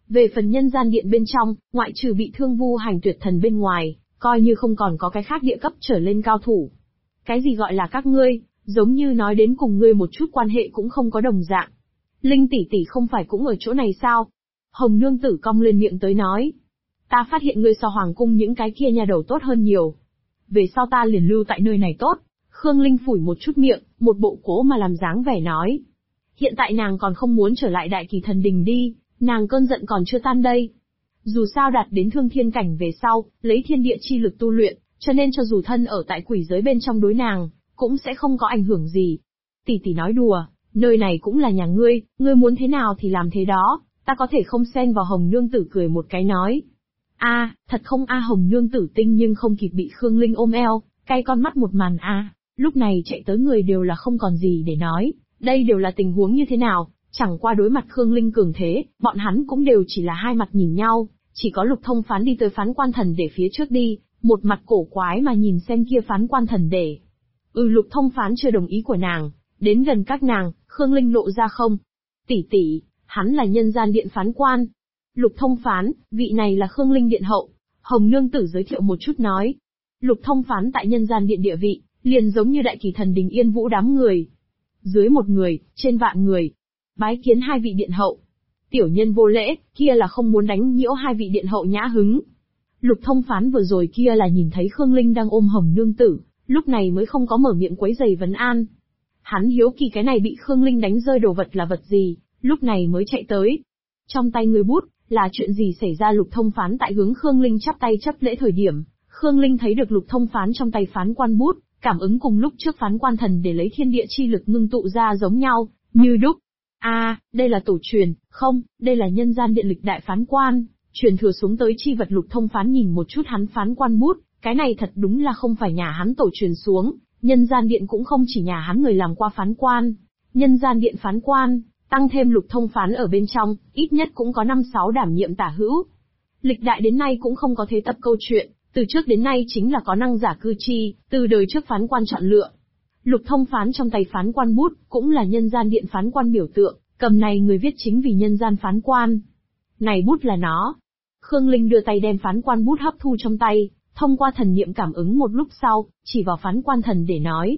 Về phần nhân gian điện bên trong, ngoại trừ bị thương vu hành tuyệt thần bên ngoài, coi như không còn có cái khác địa cấp trở lên cao thủ. Cái gì gọi là các ngươi, giống như nói đến cùng ngươi một chút quan hệ cũng không có đồng dạng. Linh tỷ tỷ không phải cũng ở chỗ này sao? Hồng nương tử cong lên miệng tới nói. Ta phát hiện ngươi so hoàng cung những cái kia nhà đầu tốt hơn nhiều. Về sau ta liền lưu tại nơi này tốt. Khương Linh phủi một chút miệng, một bộ cố mà làm dáng vẻ nói. Hiện tại nàng còn không muốn trở lại đại kỳ thần đình đi, nàng cơn giận còn chưa tan đây. Dù sao đạt đến thương thiên cảnh về sau, lấy thiên địa chi lực tu luyện, cho nên cho dù thân ở tại quỷ giới bên trong đối nàng, cũng sẽ không có ảnh hưởng gì. Tỷ tỷ nói đùa, nơi này cũng là nhà ngươi muốn thế nào thì làm thế đó, ta có thể không xen vào. Hồng nương tử cười một cái nói. Thật không Hồng nương tử tinh nhưng không kịp bị Khương Linh ôm eo, cay con mắt một màn lúc này chạy tới người đều là không còn gì để nói, đây đều là tình huống như thế nào, chẳng qua đối mặt Khương Linh cường thế, bọn hắn cũng đều chỉ là hai mặt nhìn nhau, chỉ có Lục Thông Phán đi tới Phán Quan Thần để phía trước đi, một mặt cổ quái mà nhìn xem kia Phán Quan Thần để. Lục Thông Phán chưa đồng ý của nàng, đến gần các nàng, Khương Linh lộ ra không. Tỷ tỷ, hắn là nhân gian điện phán quan. Lục Thông Phán, vị này là Khương Linh điện hậu. Hồng nương tử giới thiệu một chút nói. Lục Thông Phán tại nhân gian điện địa vị, liền giống như đại kỳ thần đình Yên Vũ đám người. Dưới một người, trên vạn người. Bái kiến hai vị điện hậu. Tiểu nhân vô lễ, kia là không muốn đánh nhiễu hai vị điện hậu nhã hứng. Lục Thông Phán vừa rồi kia là nhìn thấy Khương Linh đang ôm Hồng nương tử, lúc này mới không có mở miệng quấy giày vấn an. Hắn hiếu kỳ cái này bị Khương Linh đánh rơi đồ vật là vật gì, lúc này mới chạy tới. Trong tay người bút, là chuyện gì xảy ra? Lục Thông Phán tại hướng Khương Linh chắp tay chấp lễ thời điểm, Khương Linh thấy được Lục Thông Phán trong tay phán quan bút, cảm ứng cùng lúc trước Phán Quan Thần để lấy thiên địa chi lực ngưng tụ ra giống nhau, như đúc. Đây là tổ truyền, không, đây là nhân gian điện lịch đại phán quan, truyền thừa xuống tới chi vật. Lục Thông Phán nhìn một chút hắn phán quan bút, cái này thật đúng là không phải nhà hắn tổ truyền xuống, nhân gian điện cũng không chỉ nhà hắn người làm qua phán quan, nhân gian điện phán quan, tăng thêm Lục Thông Phán ở bên trong, ít nhất cũng có 5-6 đảm nhiệm tả hữu. Lịch đại đến nay cũng không có thế tập câu chuyện, từ trước đến nay chính là có năng giả cư chi, từ đời trước phán quan chọn lựa. Lục Thông Phán trong tay phán quan bút, cũng là nhân gian điện phán quan biểu tượng, cầm này người viết chính vì nhân gian phán quan. Này bút là nó. Khương Linh đưa tay đem phán quan bút hấp thu trong tay, thông qua thần niệm cảm ứng một lúc sau, chỉ vào Phán Quan Thần để nói.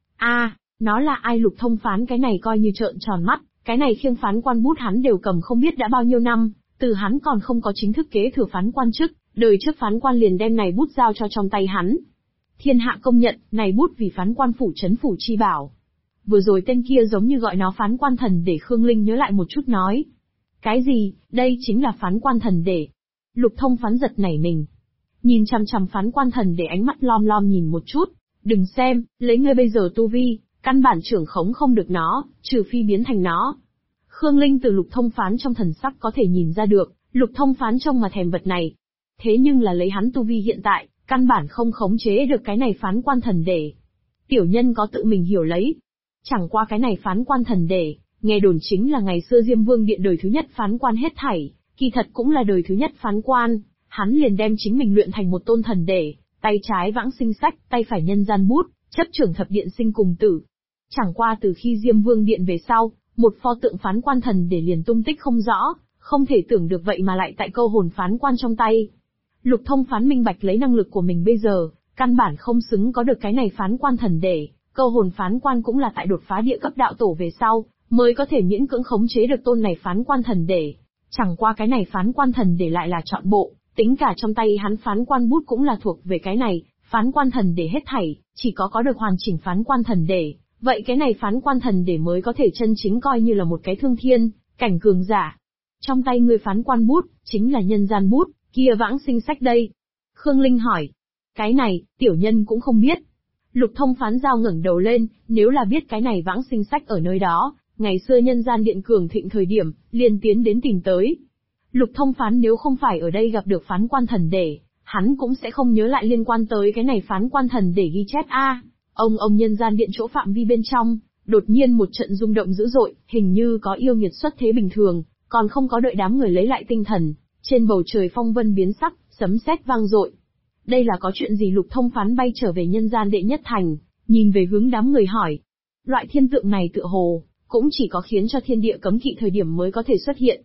Nó là ai? Lục Thông Phán cái này coi như trợn tròn mắt, cái này khiêng phán quan bút hắn đều cầm không biết đã bao nhiêu năm, từ hắn còn không có chính thức kế thừa phán quan chức, đời trước phán quan liền đem này bút giao cho trong tay hắn. Thiên hạ công nhận, này bút vì phán quan phủ trấn phủ chi bảo. Vừa rồi tên kia giống như gọi nó Phán Quan Thần để. Khương Linh nhớ lại một chút nói. Cái gì, đây chính là Phán Quan Thần để. Lục Thông Phán giật nảy mình. Nhìn chằm chằm Phán Quan Thần để, ánh mắt lom lom nhìn một chút. Đừng xem, lấy ngươi bây giờ tu vi, căn bản trưởng khống không được nó, trừ phi biến thành nó. Khương Linh từ Lục Thông Phán trong thần sắc có thể nhìn ra được, Lục Thông Phán trông mà thèm vật này. Thế nhưng là lấy hắn tu vi hiện tại, căn bản không khống chế được cái này Phán Quan Thần để. Tiểu nhân có tự mình hiểu lấy. Chẳng qua cái này Phán Quan Thần để, nghe đồn chính là ngày xưa Diêm Vương Điện đời thứ nhất phán quan hết thảy, kỳ thật cũng là đời thứ nhất phán quan, hắn liền đem chính mình luyện thành một tôn thần để, tay trái vãng sinh sách, tay phải nhân gian bút, chấp trưởng thập điện sinh cùng tử. Chẳng qua từ khi Diêm Vương Điện về sau, một pho tượng Phán Quan Thần để liền tung tích không rõ, không thể tưởng được vậy mà lại tại câu hồn phán quan trong tay. Lục Thông Phán minh bạch lấy năng lực của mình bây giờ, căn bản không xứng có được cái này Phán Quan Thần để, câu hồn phán quan cũng là tại đột phá địa cấp đạo tổ về sau, mới có thể miễn cưỡng khống chế được tôn này Phán Quan Thần để. Chẳng qua cái này Phán Quan Thần để lại là trọn bộ, tính cả trong tay hắn phán quan bút cũng là thuộc về cái này, Phán Quan Thần để hết thảy, chỉ có được hoàn chỉnh Phán Quan Thần để, vậy cái này Phán Quan Thần để mới có thể chân chính coi như là một cái thương thiên, cảnh cường giả. Trong tay ngươi phán quan bút, chính là nhân gian bút, kia vãng sinh sách đây. Khương Linh hỏi. Cái này, tiểu nhân cũng không biết. Lục Thông Phán giao ngẩng đầu lên, nếu là biết cái này vãng sinh sách ở nơi đó, ngày xưa nhân gian điện cường thịnh thời điểm, liền tiến đến tìm tới. Lục Thông Phán nếu không phải ở đây gặp được Phán Quan Thần để, hắn cũng sẽ không nhớ lại liên quan tới cái này Phán Quan Thần để ghi chép ông nhân gian điện chỗ phạm vi bên trong, đột nhiên một trận rung động dữ dội, hình như có yêu nghiệt xuất thế bình thường, còn không có đợi đám người lấy lại tinh thần, trên bầu trời phong vân biến sắc, sấm sét vang dội. Đây là có chuyện gì? Lục Thông Phán bay trở về nhân gian đệ nhất thành, nhìn về hướng đám người hỏi. Loại thiên tượng này tựa hồ cũng chỉ có khiến cho thiên địa cấm kỵ thời điểm mới có thể xuất hiện.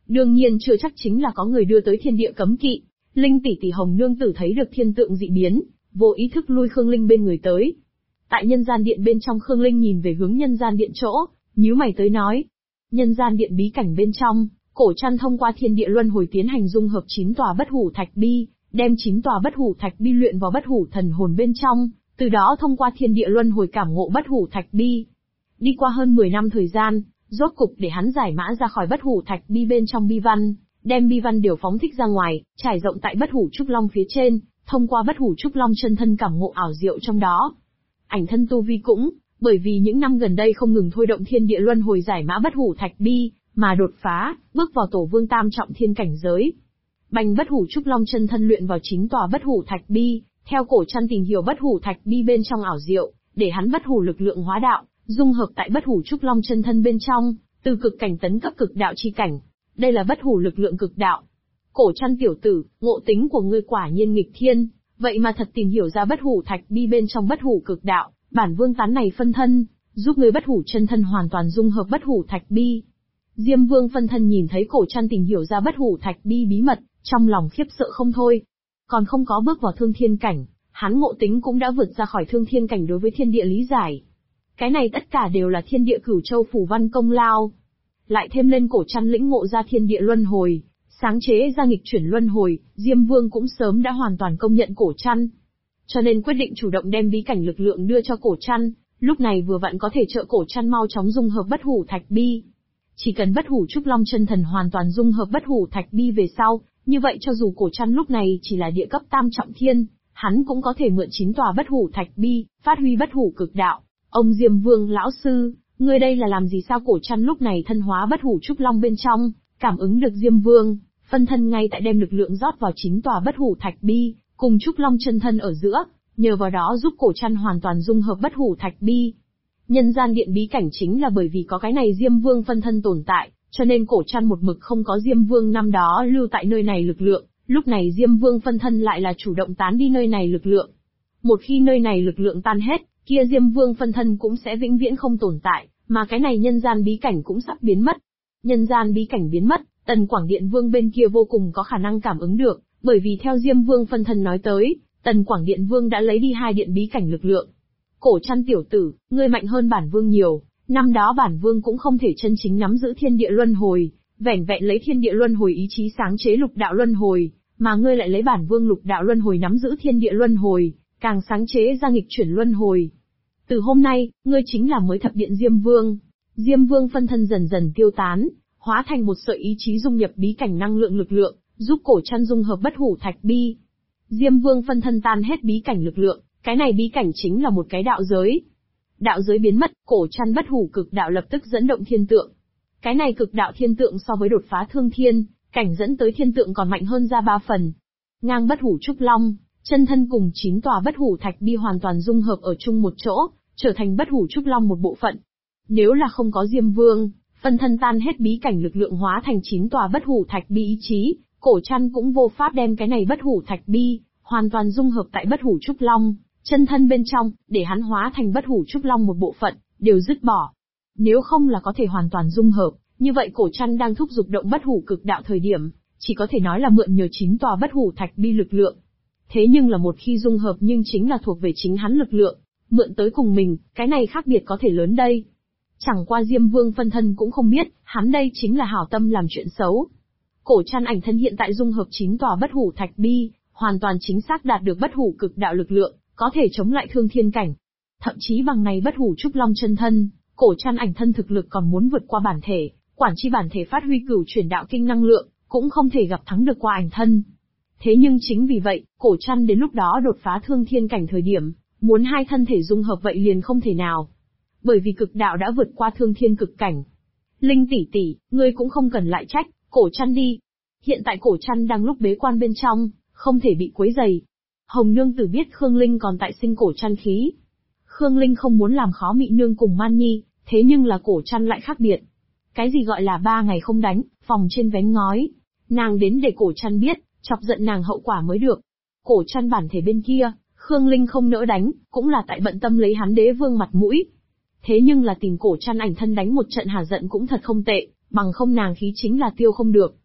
Đương nhiên chưa chắc chính là có người đưa tới thiên địa cấm kỵ. Linh tỷ tỷ Hồng Nương Tử thấy được thiên tượng dị biến, vô ý thức lui Khương Linh bên người tới. Tại nhân gian điện bên trong, Khương Linh nhìn về hướng nhân gian điện chỗ, nhíu mày tới nói. Nhân gian điện bí cảnh bên trong, Cổ Trăn thông qua thiên địa luân hồi tiến hành dung hợp 9 tòa bất hủ thạch bi, đem 9 tòa bất hủ thạch bi luyện vào bất hủ thần hồn bên trong, từ đó thông qua thiên địa luân hồi cảm ngộ bất hủ thạch bi. Đi qua hơn 10 năm thời gian, rốt cục để hắn giải mã ra khỏi bất hủ thạch bi bên trong bi văn, đem bi văn đều phóng thích ra ngoài, trải rộng tại bất hủ trúc long phía trên, thông qua bất hủ trúc long chân thân cảm ngộ ảo diệu trong đó. Ảnh thân tu vi cũng, bởi vì những năm gần đây không ngừng thôi động thiên địa luân hồi giải mã bất hủ thạch bi, mà đột phá, bước vào tổ vương tam trọng thiên cảnh giới. Bành bất hủ trúc long chân thân luyện vào 9 tòa bất hủ thạch bi, theo Cổ Trăn tìm hiểu bất hủ thạch bi bên trong ảo diệu, để hắn bất hủ lực lượng hóa đạo, dung hợp tại bất hủ trúc long chân thân bên trong, từ cực cảnh tấn cấp cực đạo chi cảnh. Đây là bất hủ lực lượng cực đạo. Cổ Trăn tiểu tử, ngộ tính của ngươi quả nhiên nghịch thiên, vậy mà thật tìm hiểu ra bất hủ thạch bi bên trong bất hủ cực đạo, bản vương tán này phân thân, giúp ngươi bất hủ chân thân hoàn toàn dung hợp bất hủ thạch bi. Diêm Vương phân thân nhìn thấy Cổ Trăn tìm hiểu ra bất hủ thạch bi bí mật, trong lòng khiếp sợ không thôi. Còn không có bước vào thương thiên cảnh, hắn ngộ tính cũng đã vượt ra khỏi thương thiên cảnh đối với thiên địa lý giải. Cái này tất cả đều là thiên địa cửu châu phủ văn công lao. Lại thêm lên Cổ Trăn lĩnh ngộ ra thiên địa luân hồi, sáng chế ra nghịch chuyển luân hồi, Diêm Vương cũng sớm đã hoàn toàn công nhận Cổ Trăn. Cho nên quyết định chủ động đem bí cảnh lực lượng đưa cho Cổ Trăn, lúc này vừa vặn có thể trợ Cổ Trăn mau chóng dung hợp bất hủ thạch bi. Chỉ cần bất hủ trúc long chân thần hoàn toàn dung hợp bất hủ thạch bi về sau, như vậy cho dù Cổ Trăn lúc này chỉ là địa cấp tam trọng thiên, hắn cũng có thể mượn 9 tòa bất hủ thạch bi, phát huy bất hủ cực đạo. Ông Diêm Vương lão sư, ngươi đây là làm gì sao? Cổ Trăn lúc này thân hóa bất hủ trúc long bên trong, cảm ứng được Diêm Vương, phân thân ngay tại đem lực lượng rót vào 9 tòa bất hủ thạch bi, cùng trúc long chân thân ở giữa, nhờ vào đó giúp Cổ Trăn hoàn toàn dung hợp bất hủ thạch bi. Nhân gian điện bí cảnh chính là bởi vì có cái này Diêm Vương phân thân tồn tại, cho nên Cổ Trăn một mực không có Diêm Vương năm đó lưu tại nơi này lực lượng, lúc này Diêm Vương phân thân lại là chủ động tán đi nơi này lực lượng. Một khi nơi này lực lượng tan hết, kia Diêm Vương phân thân cũng sẽ vĩnh viễn không tồn tại, mà cái này nhân gian bí cảnh cũng sắp biến mất. Nhân gian bí cảnh biến mất, Tần Quảng Điện Vương bên kia vô cùng có khả năng cảm ứng được, bởi vì theo Diêm Vương phân thân nói tới, Tần Quảng Điện Vương đã lấy đi 2 điện bí cảnh lực lượng. Cổ Trăn tiểu tử, ngươi mạnh hơn bản vương nhiều, năm đó bản vương cũng không thể chân chính nắm giữ thiên địa luân hồi, vẻn vẹn lấy thiên địa luân hồi ý chí sáng chế lục đạo luân hồi, mà ngươi lại lấy bản vương lục đạo luân hồi nắm giữ thiên địa luân hồi, càng sáng chế ra nghịch chuyển luân hồi. Từ hôm nay, ngươi chính là mới thập điện Diêm Vương. Diêm Vương phân thân dần dần tiêu tán, hóa thành một sợi ý chí dung nhập bí cảnh năng lượng lực lượng, giúp Cổ Trăn dung hợp bất hủ thạch bi. Diêm Vương phân thân tan hết bí cảnh lực lượng, cái này bí cảnh chính là một cái đạo giới. Đạo giới biến mất, Cổ Trăn bất hủ cực đạo lập tức dẫn động thiên tượng. Cái này cực đạo thiên tượng so với đột phá thương thiên, cảnh dẫn tới thiên tượng còn mạnh hơn ra 3 phần. Ngang bất hủ trúc long, chân thân cùng 9 tòa bất hủ thạch bi hoàn toàn dung hợp ở chung một chỗ, trở thành bất hủ trúc long một bộ phận. Nếu là không có Diêm Vương, phân thân tan hết bí cảnh lực lượng hóa thành 9 tòa bất hủ thạch bi ý chí, Cổ Trăn cũng vô pháp đem cái này bất hủ thạch bi hoàn toàn dung hợp tại bất hủ trúc long chân thân bên trong, để hắn hóa thành bất hủ trúc long một bộ phận, đều dứt bỏ. Nếu không là có thể hoàn toàn dung hợp, như vậy Cổ Trăn đang thúc giục động bất hủ cực đạo thời điểm, chỉ có thể nói là mượn nhờ 9 tòa bất hủ thạch bi lực lượng. Thế nhưng là một khi dung hợp nhưng chính là thuộc về chính hắn lực lượng, mượn tới cùng mình, cái này khác biệt có thể lớn đây. Chẳng qua Diêm Vương phân thân cũng không biết, hắn đây chính là hảo tâm làm chuyện xấu. Cổ Trăn ảnh thân hiện tại dung hợp 9 tòa bất hủ thạch bi, hoàn toàn chính xác đạt được bất hủ cực đạo lực lượng, có thể chống lại thương thiên cảnh. Thậm chí bằng này bất hủ trúc long chân thân, Cổ Trăn ảnh thân thực lực còn muốn vượt qua bản thể, quản chi bản thể phát huy cửu chuyển đạo kinh năng lượng, cũng không thể gặp thắng được qua ảnh thân. Thế nhưng chính vì vậy, Cổ Trăn đến lúc đó đột phá thương thiên cảnh thời điểm, muốn hai thân thể dung hợp vậy liền không thể nào. Bởi vì cực đạo đã vượt qua thương thiên cực cảnh. Linh tỷ tỷ, ngươi cũng không cần lại trách, Cổ Trăn đi. Hiện tại Cổ Trăn đang lúc bế quan bên trong, không thể bị quấy rầy. Hồng Nương Tử biết Khương Linh còn tại sinh Cổ Trăn khí. Khương Linh không muốn làm khó Mị Nương cùng Man Nhi, thế nhưng là Cổ Trăn lại khác biệt. Cái gì gọi là 3 ngày không đánh, phòng trên vén ngói. Nàng đến để Cổ Trăn biết, chọc giận nàng hậu quả mới được. Cổ Trăn bản thể bên kia, Khương Linh không nỡ đánh, cũng là tại bận tâm lấy hắn đế vương mặt mũi. Thế nhưng là tìm Cổ Trăn ảnh thân đánh một trận hả giận cũng thật không tệ, bằng không nàng khí chính là tiêu không được.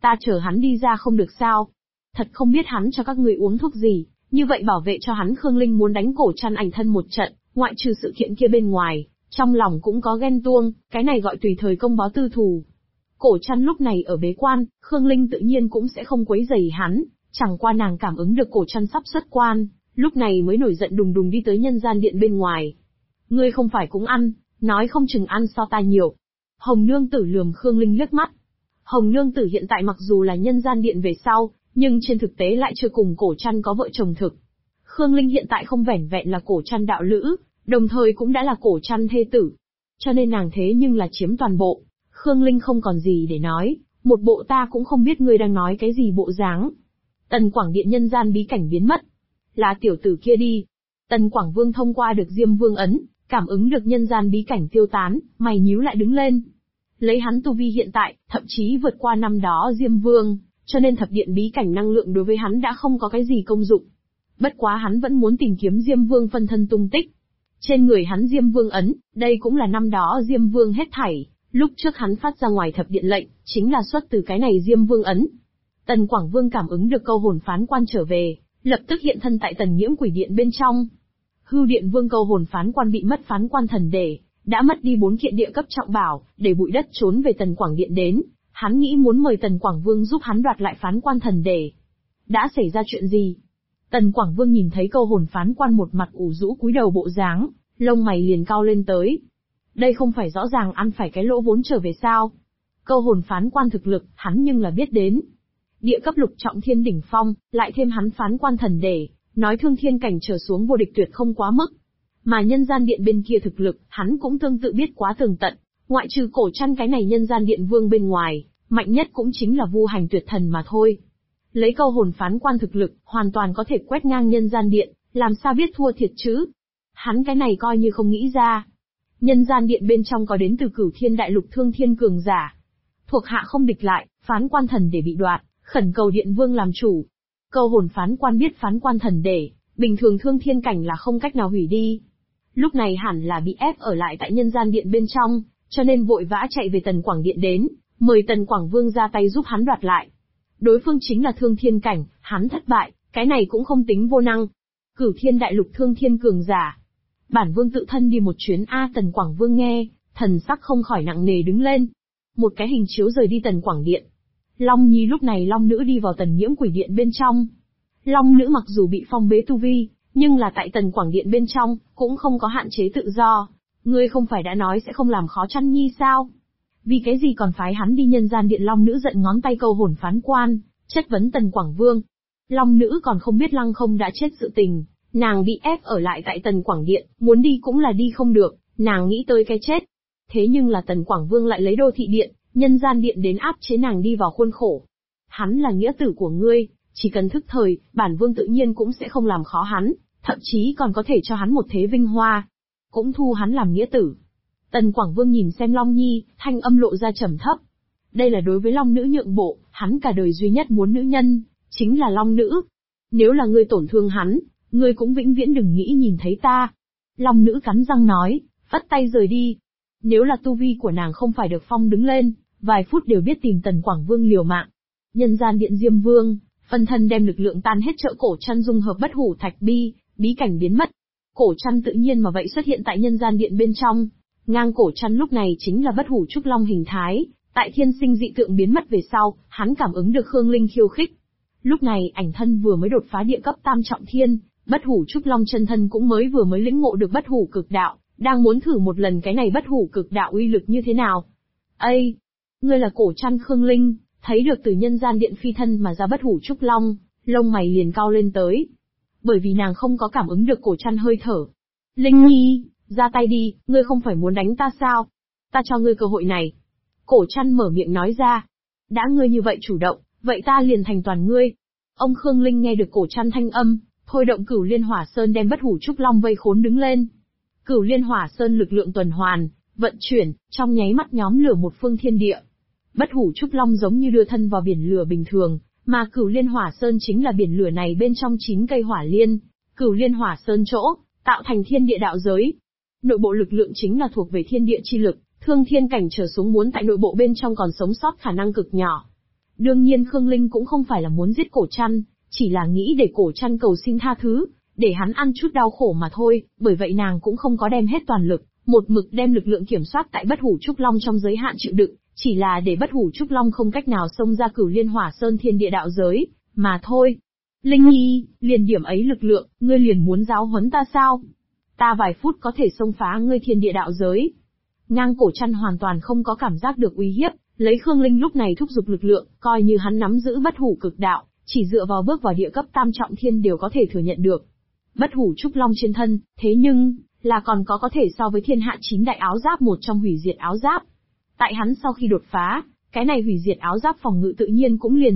Ta chờ hắn đi ra không được sao? Thật không biết hắn cho các người uống thuốc gì, như vậy bảo vệ cho hắn. Khương Linh muốn đánh Cổ Trăn ảnh thân một trận, ngoại trừ sự kiện kia bên ngoài, trong lòng cũng có ghen tuông, cái này gọi tùy thời công báo tư thù. Cổ Trăn lúc này ở bế quan, Khương Linh tự nhiên cũng sẽ không quấy rầy hắn, chẳng qua nàng cảm ứng được Cổ Trăn sắp xuất quan, lúc này mới nổi giận đùng đùng đi tới nhân gian điện bên ngoài. Ngươi không phải cũng ăn, nói không chừng ăn so ta nhiều. Hồng Nương Tử lườm Khương Linh liếc mắt. Hồng Nương Tử hiện tại mặc dù là nhân gian điện về sau, nhưng trên thực tế lại chưa cùng Cổ Trăn có vợ chồng thực. Khương Linh hiện tại không vẻn vẹn là Cổ Trăn đạo lữ, đồng thời cũng đã là Cổ Trăn thê tử. Cho nên nàng thế nhưng là chiếm toàn bộ. Khương Linh không còn gì để nói, một bộ ta cũng không biết ngươi đang nói cái gì bộ dáng. Tần Quảng Điện nhân gian bí cảnh biến mất. Là tiểu tử kia đi. Tần Quảng Vương thông qua được Diêm Vương ấn, cảm ứng được nhân gian bí cảnh tiêu tán, mày nhíu lại đứng lên. Lấy hắn tu vi hiện tại, thậm chí vượt qua năm đó Diêm Vương, cho nên thập điện bí cảnh năng lượng đối với hắn đã không có cái gì công dụng. Bất quá hắn vẫn muốn tìm kiếm Diêm Vương phân thân tung tích. Trên người hắn Diêm Vương ấn, đây cũng là năm đó Diêm Vương hết thảy, lúc trước hắn phát ra ngoài thập điện lệnh, chính là xuất từ cái này Diêm Vương ấn. Tần Quảng Vương cảm ứng được câu hồn phán quan trở về, lập tức hiện thân tại Tần Nhiễm Quỷ Điện bên trong. Hưu Điện Vương câu hồn phán quan bị mất phán quan thần đề, đã mất đi 4 kiện địa cấp trọng bảo, để bụi đất trốn về Tần Quảng Điện đến, hắn nghĩ muốn mời Tần Quảng Vương giúp hắn đoạt lại phán quan thần đề. Đã xảy ra chuyện gì? Tần Quảng Vương nhìn thấy câu hồn phán quan một mặt ủ rũ cúi đầu bộ dáng, lông mày liền cau lên tới. Đây không phải rõ ràng ăn phải cái lỗ vốn trở về sao? Câu hồn phán quan thực lực, hắn nhưng là biết đến. Địa cấp lục trọng thiên đỉnh phong, lại thêm hắn phán quan thần đề, nói thương thiên cảnh trở xuống vô địch tuyệt không quá mức. Mà nhân gian điện bên kia thực lực, hắn cũng tương tự biết quá tường tận, ngoại trừ Cổ Trăn cái này nhân gian điện vương bên ngoài, mạnh nhất cũng chính là Vu Hành Tuyệt Thần mà thôi. Lấy câu hồn phán quan thực lực, hoàn toàn có thể quét ngang nhân gian điện, làm sao biết thua thiệt chứ? Hắn cái này coi như không nghĩ ra. Nhân gian điện bên trong có đến từ Cửu Thiên Đại Lục thương thiên cường giả. Thuộc hạ không địch lại, phán quan thần để bị đoạt, khẩn cầu điện vương làm chủ. Câu hồn phán quan biết phán quan thần để, bình thường thương thiên cảnh là không cách nào hủy đi. Lúc này hẳn là bị ép ở lại tại nhân gian điện bên trong, cho nên vội vã chạy về Tần Quảng Điện đến, mời Tần Quảng Vương ra tay giúp hắn đoạt lại. Đối phương chính là thương thiên cảnh, hắn thất bại, cái này cũng không tính vô năng. Cửu Thiên Đại Lục thương thiên cường giả. Bản vương tự thân đi một chuyến Tần Quảng Vương nghe, thần sắc không khỏi nặng nề đứng lên. Một cái hình chiếu rời đi Tần Quảng Điện. Long Nhi lúc này Long Nữ đi vào Tần Nhiễm Quỷ Điện bên trong. Long Nữ mặc dù bị phong bế tu vi, nhưng là tại Tần Quảng Điện bên trong, cũng không có hạn chế tự do. Ngươi không phải đã nói sẽ không làm khó Trăn Nhi sao? Vì cái gì còn phái hắn đi nhân gian điện? Long Nữ giận ngón tay câu hồn phán quan, chất vấn Tần Quảng Vương. Long Nữ còn không biết Lăng Không đã chết sự tình, nàng bị ép ở lại tại Tần Quảng Điện, muốn đi cũng là đi không được, nàng nghĩ tới cái chết. Thế nhưng là Tần Quảng Vương lại lấy đô thị điện, nhân gian điện đến áp chế nàng đi vào khuôn khổ. Hắn là nghĩa tử của ngươi, chỉ cần thức thời, bản vương tự nhiên cũng sẽ không làm khó hắn, thậm chí còn có thể cho hắn một thế vinh hoa. Cũng thu hắn làm nghĩa tử. Tần Quảng Vương nhìn xem Long Nhi, thanh âm lộ ra trầm thấp. Đây là đối với Long Nữ nhượng bộ, hắn cả đời duy nhất muốn nữ nhân, chính là Long Nữ. Nếu là ngươi tổn thương hắn, ngươi cũng vĩnh viễn đừng nghĩ nhìn thấy ta. Long Nữ cắn răng nói, vắt tay rời đi. Nếu là tu vi của nàng không phải được phong đứng lên, vài phút đều biết tìm Tần Quảng Vương liều mạng. Nhân gian điện Diêm Vương, phân thân đem lực lượng tan hết trợ Cổ Trăn dung hợp bất hủ thạch bi, bí cảnh biến mất. Cổ Trăn tự nhiên mà vậy xuất hiện tại nhân gian điện bên trong. Ngang Cổ Trăn lúc này chính là bất hủ trúc long hình thái, tại thiên sinh dị tượng biến mất về sau, hắn cảm ứng được Khương Linh khiêu khích. Lúc này ảnh thân vừa mới đột phá địa cấp tam trọng thiên, bất hủ trúc long chân thân cũng vừa mới lĩnh ngộ được bất hủ cực đạo, đang muốn thử một lần cái này bất hủ cực đạo uy lực như thế nào. Ây! Ngươi là Cổ Trăn Khương Linh, thấy được từ nhân gian điện phi thân mà ra bất hủ trúc long, lông mày liền cau lên tới. Bởi vì nàng không có cảm ứng được Cổ Trăn hơi thở. Linh Nhi, ra tay đi, ngươi không phải muốn đánh ta sao? Ta cho ngươi cơ hội này. Cổ Trăn mở miệng nói ra. Đã ngươi như vậy chủ động, vậy ta liền thành toàn ngươi. Ông Khương Linh nghe được Cổ Trăn thanh âm, thôi động Cửu Liên Hỏa Sơn đem bất hủ trúc long vây khốn đứng lên. Cửu Liên Hỏa Sơn lực lượng tuần hoàn, vận chuyển, trong nháy mắt nhóm lửa một phương thiên địa. Bất hủ trúc long giống như đưa thân vào biển lửa bình thường, mà Cửu Liên Hỏa Sơn chính là biển lửa này bên trong 9 cây hỏa liên. Cửu Liên Hỏa Sơn chỗ, tạo thành thiên địa đạo giới. Nội bộ lực lượng chính là thuộc về thiên địa chi lực, thương thiên cảnh trở xuống muốn tại nội bộ bên trong còn sống sót khả năng cực nhỏ. Đương nhiên Khương Linh cũng không phải là muốn giết Cổ Trăn, chỉ là nghĩ để Cổ Trăn cầu xin tha thứ, để hắn ăn chút đau khổ mà thôi, bởi vậy nàng cũng không có đem hết toàn lực, một mực đem lực lượng kiểm soát tại Bất Hủ Trúc Long trong giới hạn chịu đựng, chỉ là để Bất Hủ Trúc Long không cách nào xông ra Cửu Liên Hỏa Sơn thiên địa đạo giới, mà thôi. Linh Nhi, liền điểm ấy lực lượng, ngươi liền muốn giáo huấn ta sao? Ta vài phút có thể xông phá ngươi thiên địa đạo giới. Ngang Cổ Trăn hoàn toàn không có cảm giác được uy hiếp, lấy Khương Linh lúc này thúc giục lực lượng, coi như hắn nắm giữ bất hủ cực đạo, chỉ dựa vào bước vào địa cấp tam trọng thiên đều có thể thừa nhận được. Bất hủ trúc long trên thân, thế nhưng, là còn có thể so với thiên hạ 9 đại áo giáp một trong hủy diệt áo giáp. Tại hắn sau khi đột phá, cái này hủy diệt áo giáp phòng ngự tự nhiên cũng liền